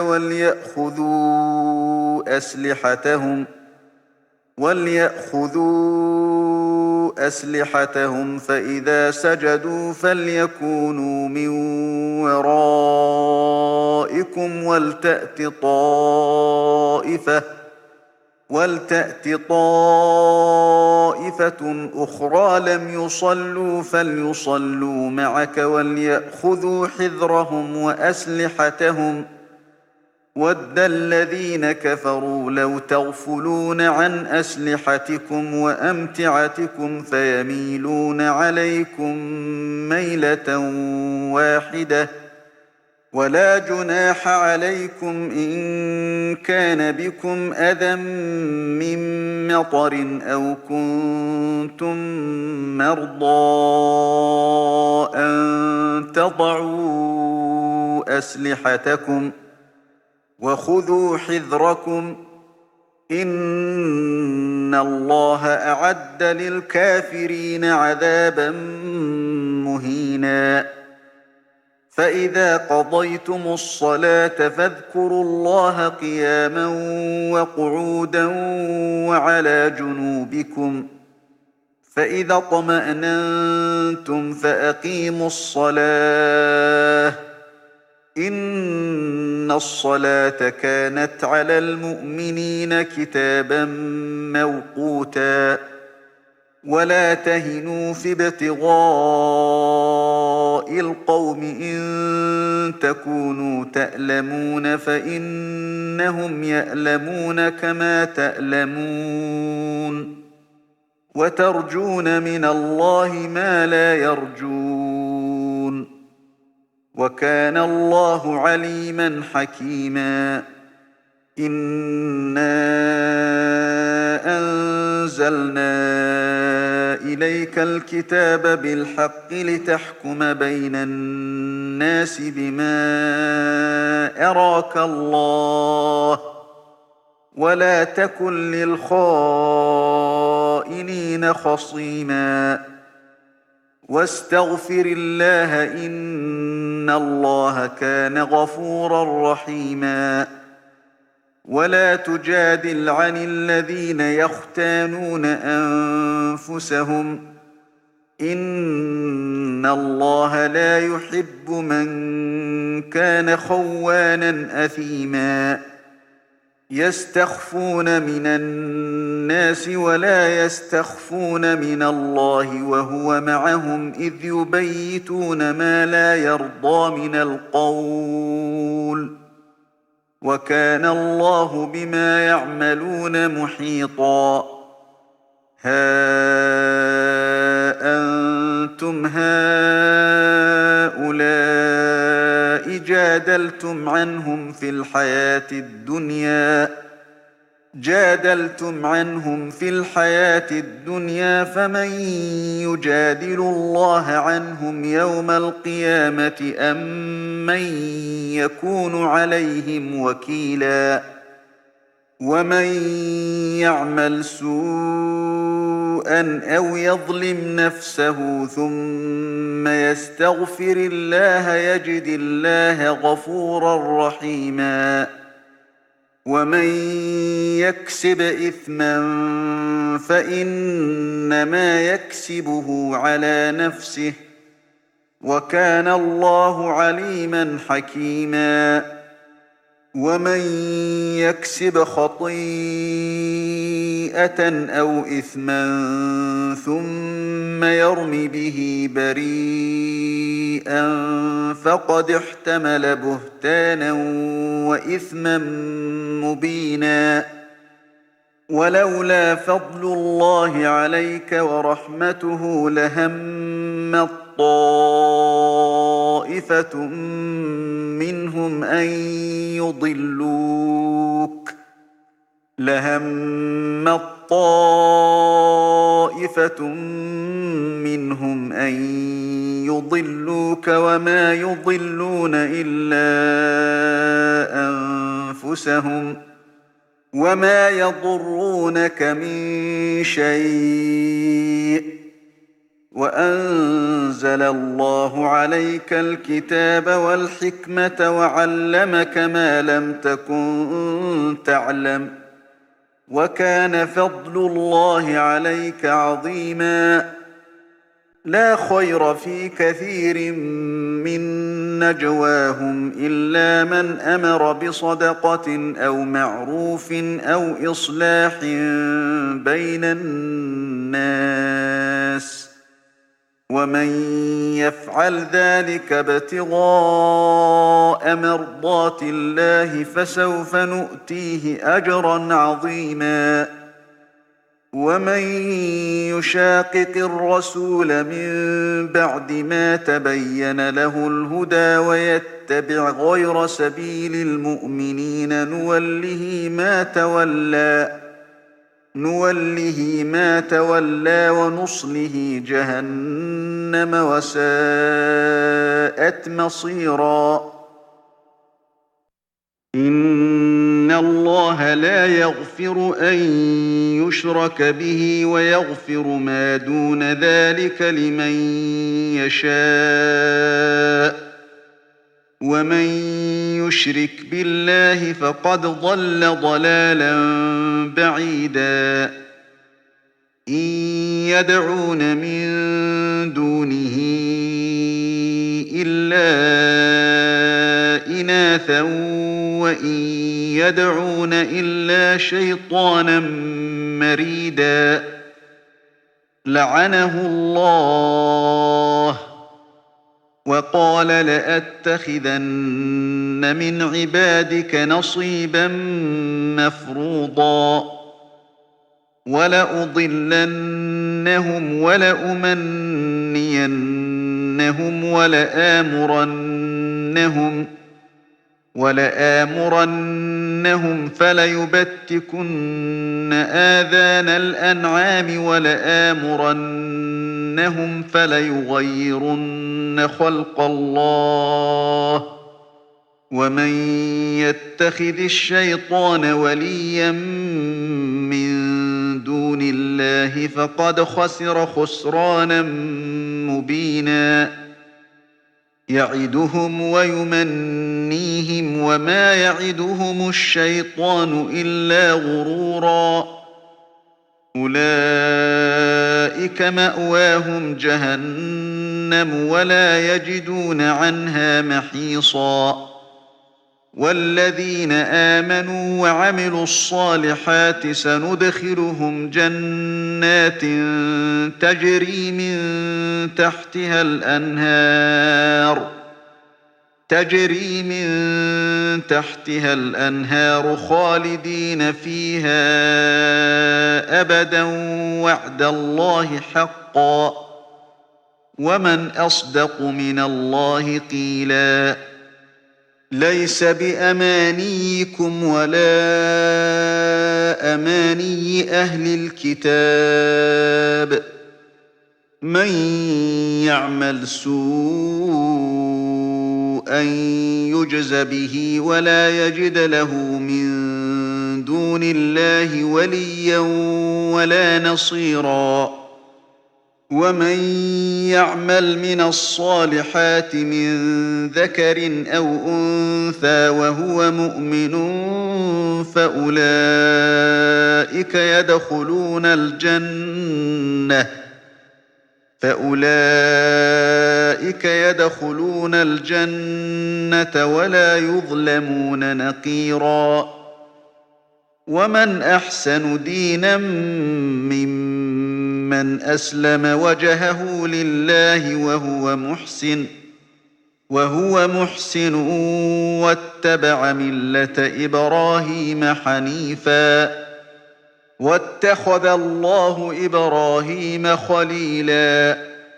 A: وليأخذوا أسلحتهم فإذا سجدوا فليكونوا من ورائكم ولتأت طائفة طائفة أخرى لم يصلوا فليصلوا معك وليأخذوا حذرهم وأسلحتهم ود الذين كفروا لو تغفلون عن أسلحتكم وأمتعتكم فيميلون عليكم ميلة واحدة ولا جناح عليكم إن كان بكم أذى من مطر أو كنتم مرضى أن تضعوا أسلحتكم وخذوا حذركم إن الله أعد للكافرين عذابا مهينا فإذا قضيتم الصلاة فاذكروا الله قياما وقعودا وعلى جنوبكم فإذا اطمأننتم فأقيموا الصلاة إن الصلاة كانت على المؤمنين كتابا موقوتا ولا تهنوا في ابتغاء القوم إن تكونوا تألمون فإنهم يألمون كما تألمون وترجون من الله ما لا يرجون وكان الله عليما حكيما إنا أنزلنا إليك الكتاب بالحق لتحكم بين الناس بما أراك الله ولا تكن للخائنين خصيما واستغفر الله إن الله كان غفورا رحيما ولا تجادل عن الذين يختانون أنفسهم إن الله لا يحب من كان خوانا أثيما يستخفون من الناس ولا يستخفون من الله وهو معهم إذ يبيتون ما لا يرضى من القول وكان الله بما يعملون محيطا ها أنتم هؤلاء جادلتم عنهم في الحياة الدنيا فمن يجادل الله عنهم يوم القيامة أم من يكون عليهم وكيلا ومن يعمل سوءا أو يظلم نفسه ثم يستغفر الله يجد الله غفورا رحيما ومن يكسب إثما فإنما يكسبه على نفسه وكان الله عليما حكيما ومن يكسب خطيئة أو إثما ثم يرم به بريئا فقد احتمل بهتانا وإثما مبينا ولولا فضل الله عليك ورحمته لهم طائفة منهم أن يضلوك وما يضلون إلا أنفسهم وما يضرونك من شيء وأنزل الله عليك الكتاب والحكمة وعلمك ما لم تكن تعلم وكان فضل الله عليك عظيما لا خير في كثير من نجواهم إلا من أمر بصدقة أو معروف أو إصلاح بين الناس ومن يفعل ذلك ابتغاء مرضات الله فسوف نؤتيه أجرا عظيما ومن يشاقق الرسول من بعد ما تبين له الهدى ويتبع غير سبيل المؤمنين نوله ما تولى ونصله جهنم وساءت مصيرا إن الله لا يغفر أن يشرك به ويغفر ما دون ذلك لمن يشاء ومن يشرك بالله فقد ضل ضلالا بعيدا إن يدعون من دونه إلا إناثا وإن يدعون إلا شيطانا مريدا لعنه الله وقال لأتخذن من عبادك نصيبا مفروضا ولأضلنهم ولأمنينهم ولآمرنهم فليبتكن آذان الأنعام ولآمرنهم فليغيرن خلق الله ومن يتخذ الشيطان وليا من دون الله فقد خسر خسرانا مبينا يعدهم ويمنيهم وما يعدهم الشيطان إلا غرورا أولئك مأواهم جهنم ولا يجدون عنها محيصا والذين آمنوا وعملوا الصالحات سندخلهم جنات تجري من تحتها الأنهار خالدين فيها أبدا وعد الله حقا ومن أصدق من الله قيلا ليس بأمانيكم ولا أماني أهل الكتاب من يعمل سوءا يجز به ولا يجد له من دون الله وليا ولا نصيرا ومن يعمل من الصالحات من ذكر أو أنثى وهو مؤمن فأولئك يدخلون الجنة ولا يظلمون نقيرا ومن أحسن دينا ممن أسلم وجهه لله وهو محسن واتبع ملة إبراهيم حنيفا واتخذ الله إبراهيم خليلا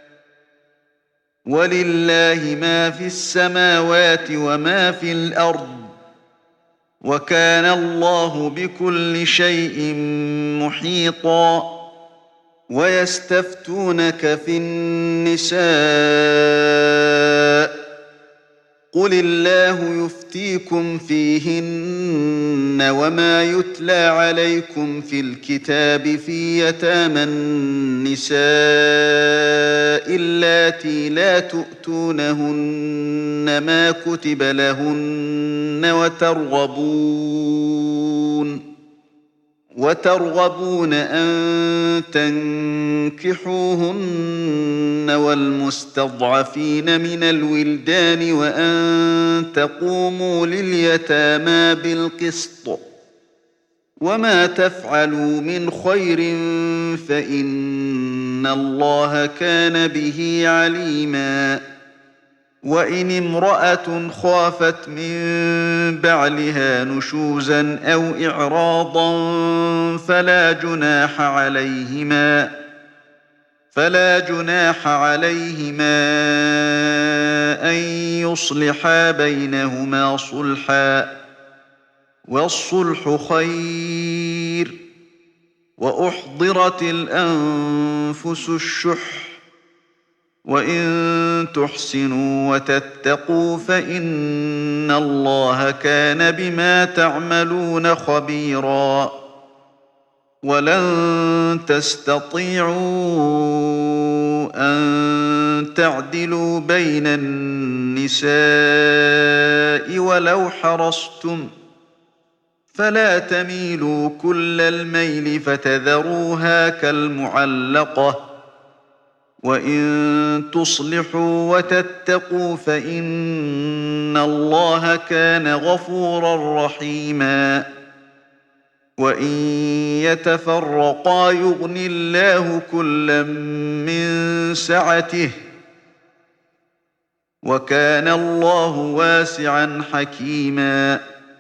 A: ولله ما في السماوات وما في الأرض وكان الله بكل شيء محيطا ويستفتونك في النساء قل الله يفتيكم فيهن وما يتلى عليكم في الكتاب في يتامى النساء اللاتي لا تؤتونهن ما كتب لهن وترغبون أن تنكحوهن والمستضعفين من الولدان وأن تقوموا لليتامى بالقسط وما تفعلوا من خير فإن إن الله كان به عليما. وإن امرأة خافت من بعلها نشوزا أو إعراضا فلا جناح عليهما أن يصلحا بينهما صلحا، والصلح خير. وأحضرت الأنفس الشح، وإن تحسنوا وتتقوا فإن الله كان بما تعملون خبيرا. ولن تستطيعوا أن تعدلوا بين النساء ولو حرصتم، فلا تميلوا كل الميل فتذروها كالمعلقة. وإن تصلحوا وتتقوا فإن الله كان غفورا رحيما. وإن يتفرقا يغن الله كلا من سعته، وكان الله واسعا حكيما.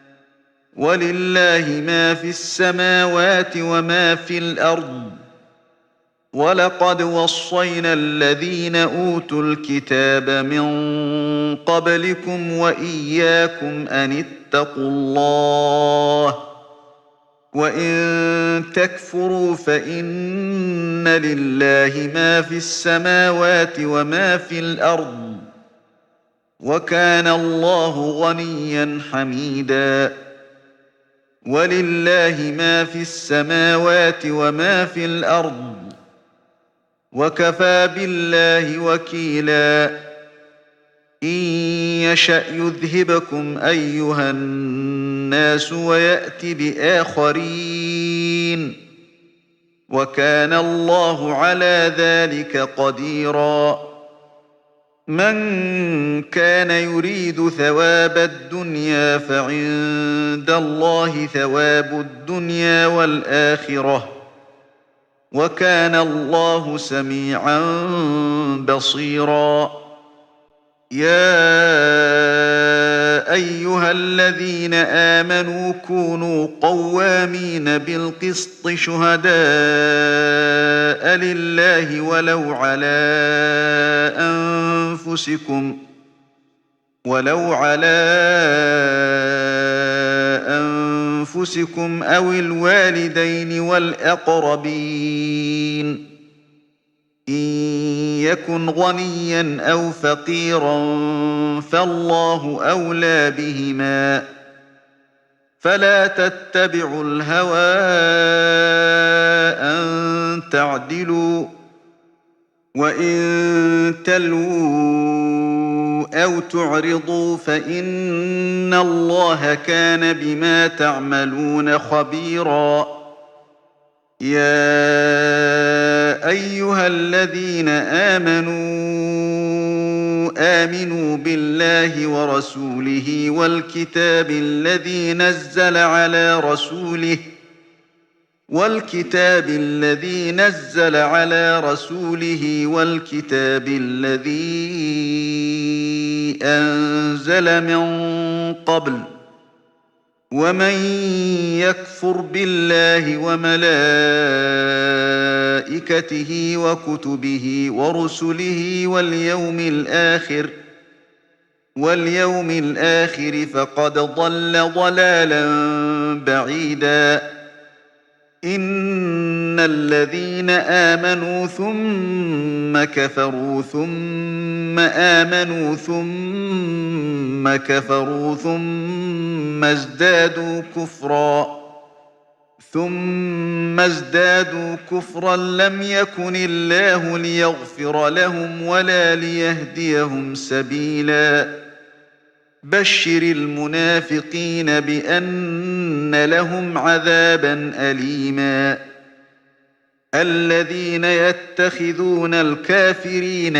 A: ولله ما في السماوات وما في الأرض. ولقد وصينا الذين أوتوا الكتاب من قبلكم وإياكم أن اتقوا الله، وإن تكفروا فإن لله ما في السماوات وما في الأرض، وكان الله غنيا حميدا. ولله ما في السماوات وما في الأرض، وكفى بالله وكيلا. إن يشأ يذهبكم أيها الناس ويأت بآخرين، وكان الله على ذلك قديرا. من كان يريد ثواب الدنيا فعند الله ثواب الدنيا والآخرة، وكان الله سميعا بصيرا. يا أيها الذين آمنوا كونوا قوامين بالقسط شهداء لله ولو على أنفسكم أو الوالدين والأقربين، إن يكن غنيا أو فقيرا فالله أولى بهما، فلا تتبعوا الهوى أن تعدلوا، وإن تلووا أو تعرضوا فإن الله كان بما تعملون خبيرا. يا أيها الذين آمنوا بالله ورسوله والكتاب الذي نزل على رسوله والكتاب الذي أنزل من قبل، ومن يكفر بالله وملائكته وكتبه ورسله واليوم الآخر فقد ضل ضلالا بعيدا. إن الذين آمنوا ثم كفروا ثم آمنوا ثم كفروا ثم ازدادوا كفرا لم يكن الله ليغفر لهم ولا ليهديهم سبيلا. بشر المنافقين بأن لهم عذابا أليما. الذين يتخذون الكافرين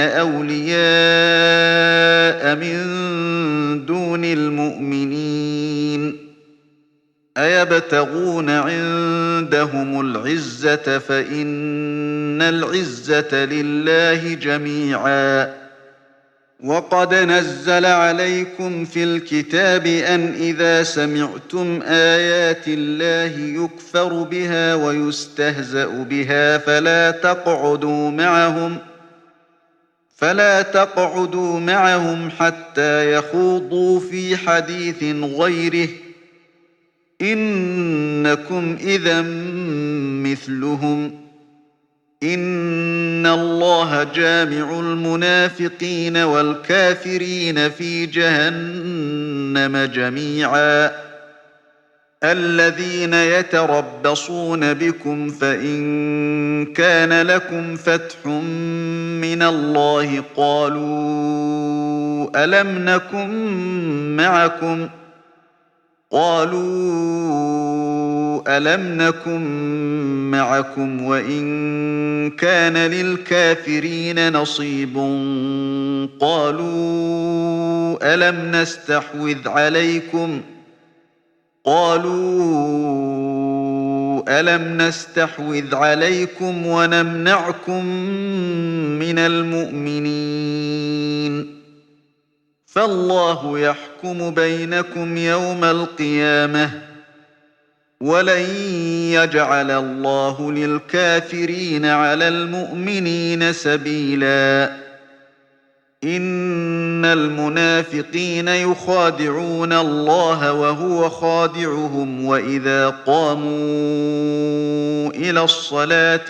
A: أولياء من دون المؤمنين، أيبتغون عندهم العزة فإن العزة لله جميعا. وقد نزل عليكم في الكتاب أن إذا سمعتم آيات الله يكفر بها ويستهزأ بها فلا تقعدوا معهم حتى يخوضوا في حديث غيره، إنكم إذا مثلهم، إن الله جامع المنافقين والكافرين في جهنم جميعا. الذين يتربصون بكم فإن كان لكم فتح من الله قالوا ألم نكن معكم وإن كان للكافرين نصيب قالوا ألم نستحوذ عليكم ونمنعكم من المؤمنين فالله يحكم بينكم يوم القيامة ولن يجعل الله للكافرين على المؤمنين سبيلا. إن المنافقين يخادعون الله وهو خادعهم وإذا قاموا إلى الصلاة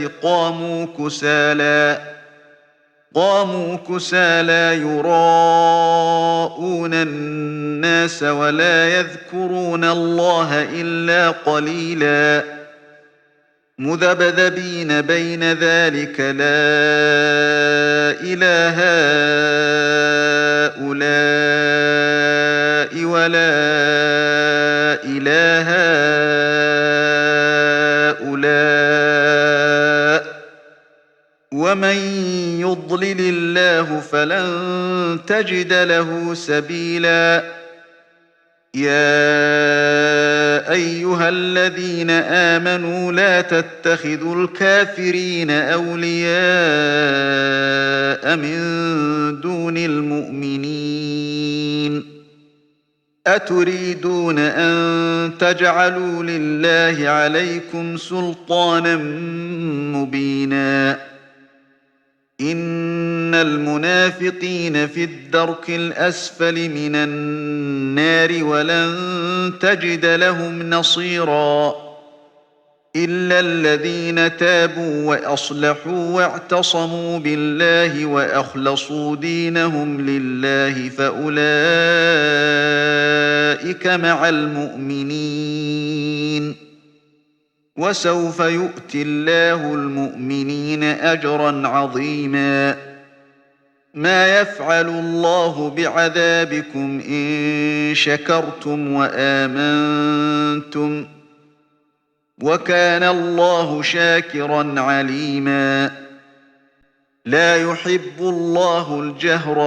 A: قاموا كسالى يراءون الناس ولا يذكرون الله إلا قليلا مذبذبين بين ذلك لا إله هؤلاء ولا إله هؤلاء ومن يضلل الله فلن تجد له سبيلا. يا أيها الذين آمنوا لا تتخذوا الكافرين أولياء من دون المؤمنين أتريدون أن تجعلوا لله عليكم سلطانا مبينا. إن المنافقين في الدرك الأسفل من النار ولن تجد لهم نصيرا إلا الذين تابوا وأصلحوا واعتصموا بالله وأخلصوا دينهم لله فأولئك مع المؤمنين وسوف يؤتي الله المؤمنين أجرا عظيما. ما يفعل الله بعذابكم إن شكرتم وآمنتم وكان الله شاكرا عليما. لا يحب الله الجهر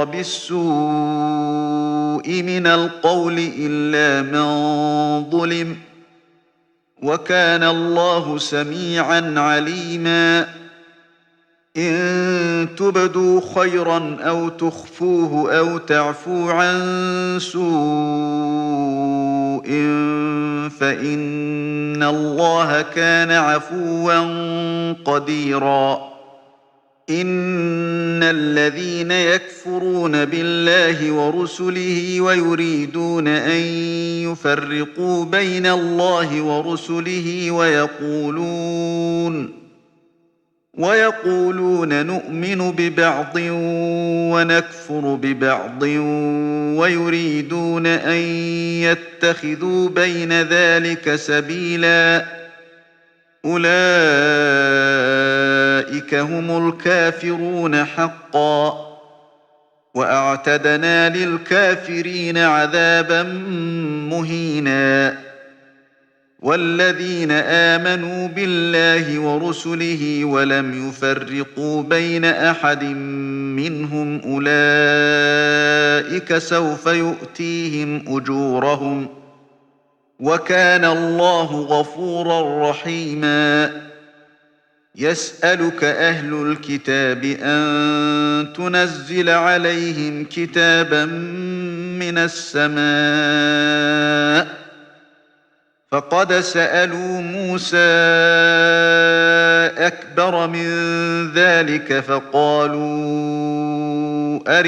A: بالسوء من القول إلا من ظلم وكان الله سميعا عليما. إن تبدوا خيرا أو تخفوه أو تعفوا عن سوء فإن الله كان عفوا قديرا. إن الذين يكفرون بالله ورسله ويريدون أن يفرقوا بين الله ورسله ويقولون نؤمن ببعض ونكفر ببعض ويريدون أن يتخذوا بين ذلك سبيلا أولئك هم الكافرون حقا وأعتدنا للكافرين عذابا مهينا. والذين آمنوا بالله ورسله ولم يفرقوا بين أحد منهم أولئك سوف يؤتيهم أجورهم وكان الله غفورا رحيما. يسألك أهل الكتاب أن تنزل عليهم كتابا من السماء فقد سألوا موسى أكبر من ذلك فقالوا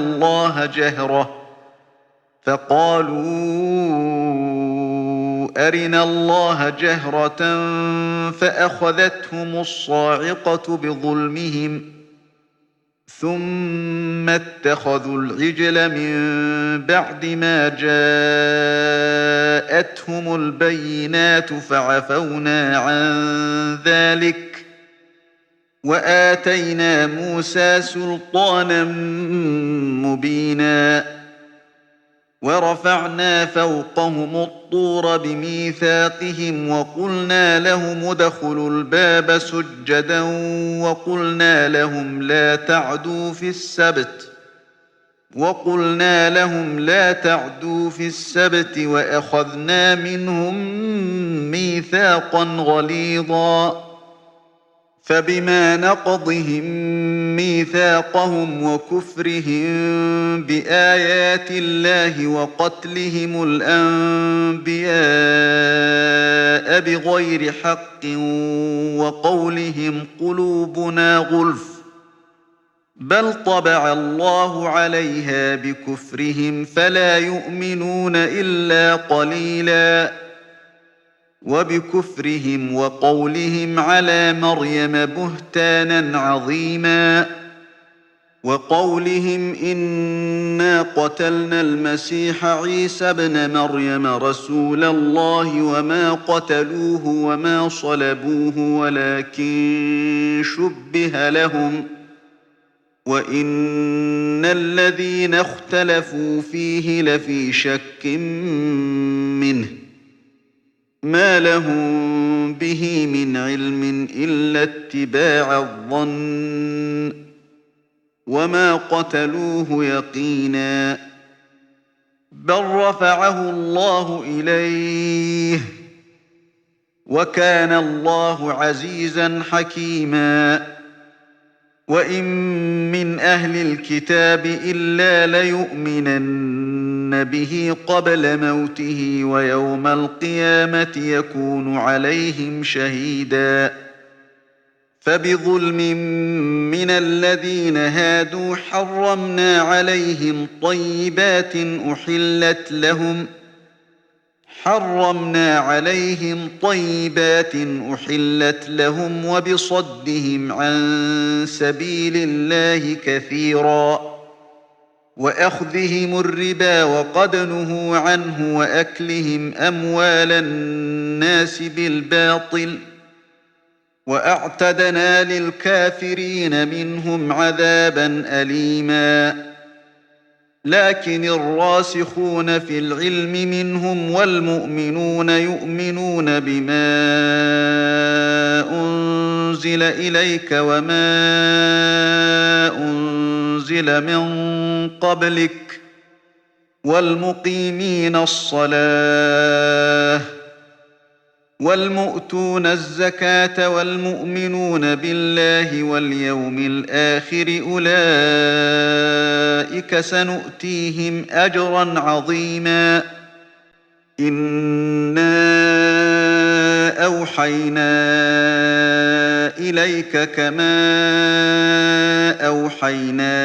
A: أرنا الله جهرة فأخذتهم الصاعقة بظلمهم ثم اتخذوا العجل من بعد ما جاءتهم البينات فعفونا عن ذلك وآتينا موسى سلطانا مبينا ورفعنا فوقهم الطور بميثاقهم وقلنا لهم ادخلوا الباب سجدا وقلنا لهم لا تعدوا في السبت وأخذنا منهم ميثاقا غليظا فبما نقضهم ميثاقهم وكفرهم بآيات الله وقتلهم الأنبياء بغير حق وقولهم قلوبنا غلف بل طبع الله عليها بكفرهم فلا يؤمنون إلا قليلا وبكفرهم وقولهم على مريم بهتانا عظيما وقولهم إنا قتلنا المسيح عيسى ابن مريم رسول الله وما قتلوه وما صلبوه ولكن شبه لهم وإن الذين اختلفوا فيه لفي شك منه ما لهم به من علم إلا اتباع الظن وما قتلوه يقينا بل رفعه الله إليه وكان الله عزيزا حكيما وإن من أهل الكتاب إلا ليؤمنن به قبل موته ويوم القيامة يكون عليهم شهيدا فبظلم من الذين هادوا حرمنا عليهم طيبات أحلت لهم وبصدهم عن سبيل الله كثيرا وأخذهم الربا وقد نهوا عنه وأكلهم أموال الناس بالباطل وأعتدنا للكافرين منهم عذابا أليما لكن الراسخون في العلم منهم والمؤمنون يؤمنون بما أنزل إليك وما أنزل من قبلك والمقيمين الصلاة والمؤتون الزكاة والمؤمنون بالله واليوم الآخر أولئك سنؤتيهم أجرا عظيما إنا أوحينا إليك كما أوحينا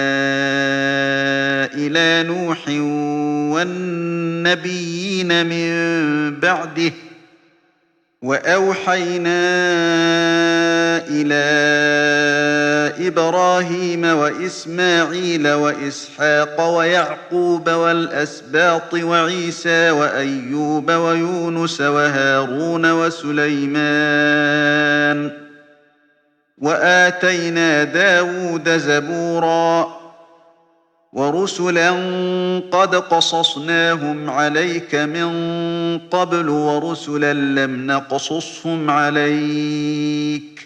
A: إلى نوح والنبيين من بعده وأوحينا إلى إبراهيم وإسماعيل وإسحاق ويعقوب والأسباط وعيسى وأيوب ويونس وهارون وسليمان وآتينا داود زبورا ورسلا قد قصصناهم عليك من قبل ورسلا لم نقصصهم عليك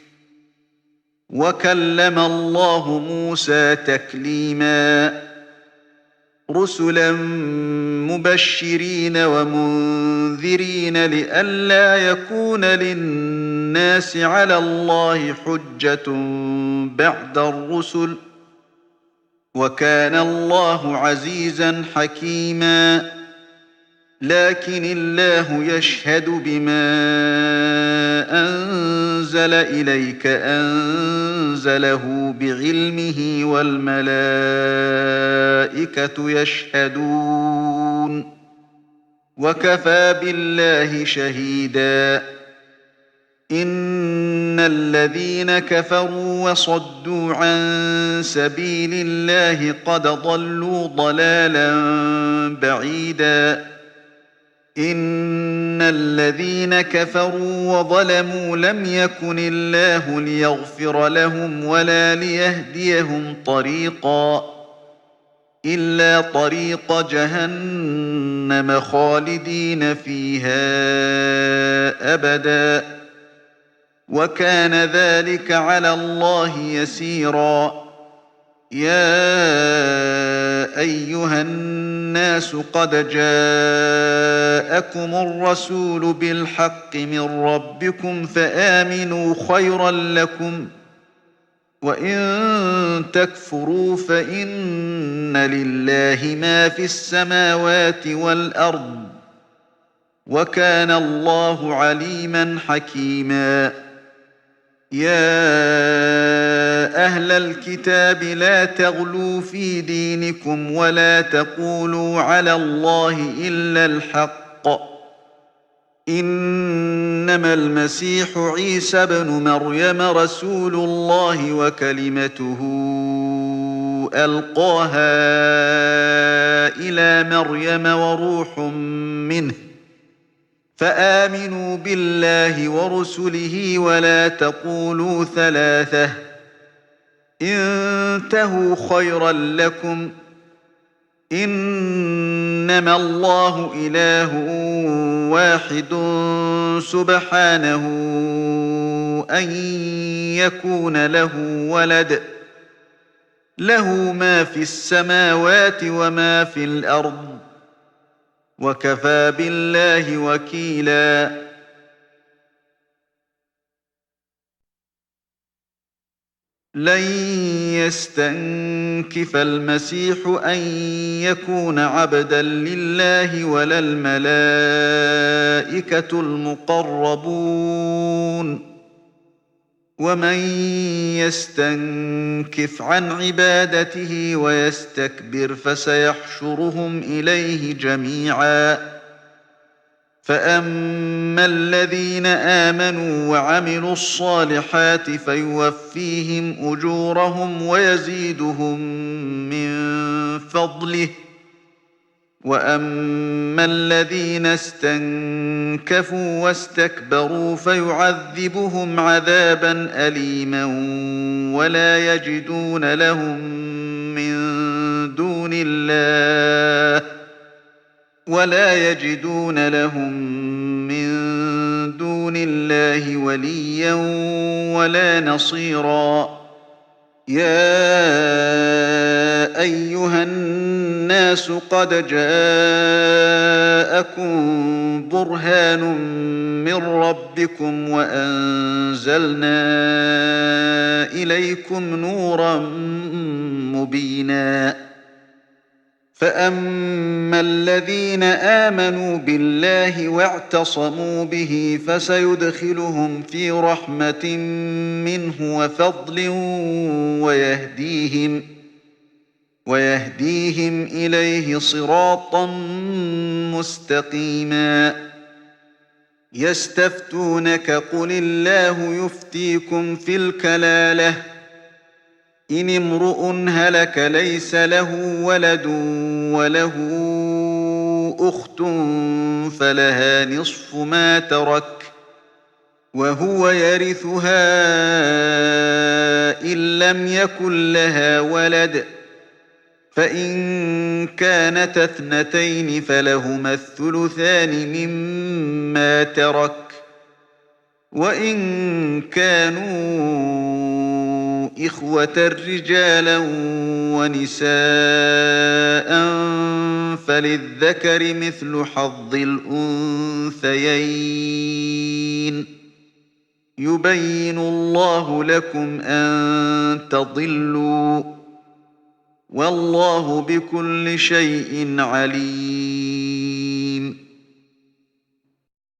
A: وكلم الله موسى تكليما رسلا مبشرين ومنذرين لئلا يكون للناس على الله حجة بعد الرسل، وكان الله عزيزا حكيما. لكن الله يشهد بما أنزل إليك أنزله بعلمه والملائكة يشهدون، وكفى بالله شهيدا. إن الذين كفروا وصدوا عن سبيل الله قد ضلوا ضلالا بعيدا. إن الذين كفروا وظلموا لم يكن الله ليغفر لهم ولا ليهديهم طريقا إلا طريق جهنم خالدين فيها أبدا، وكان ذلك على الله يسيرا. يا أيها الناس قد جاءكم الرسول بالحق من ربكم فآمنوا خيرا لكم، وإن تكفروا فإن لله ما في السماوات والأرض، وكان الله عليما حكيما. يا أهل الكتاب لا تغلوا في دينكم ولا تقولوا على الله إلا الحق، إنما المسيح عيسى بن مريم رسول الله وكلمته ألقاها إلى مريم وروح منه، فآمنوا بالله ورسله ولا تقولوا ثلاثة، انتهوا خيرا لكم، إنما الله إله واحد سبحانه أن يكون له ولد، له ما في السماوات وما في الأرض، وكفى بالله وكيلا. لن يستنكف المسيح أن يكون عبدا لله ولا الملائكة المقربون، ومن يستنكف عن عبادته ويستكبر فسيحشرهم إليه جميعا. فأما الذين آمنوا وعملوا الصالحات فيوفيهم أجورهم ويزيدهم من فضله، وأما الذين استنكفوا واستكبروا فيعذبهم عذابا أليما ولا يجدون لهم من دون الله وليا ولا نصيرا. يا أيها الناس قد جاءكم برهان من ربكم وأنزلنا إليكم نورا مبينا. فأما الذين آمنوا بالله واعتصموا به فسيدخلهم في رحمة منه وفضل ويهديهم إليه صراطا مستقيما. يستفتونك قل الله يفتيكم في الكلالة، إن امرؤ هلك ليس له ولد وله أخت فلها نصف ما ترك وهو يرثها إن لم يكن لها ولد، فإن كانت اثنتين فلهما الثلثان مما ترك، وإن كانوا إخوة رجالا ونساء فللذكر مثل حظ الأنثيين يبين الله لكم أن تضلوا والله بكل شيء عليم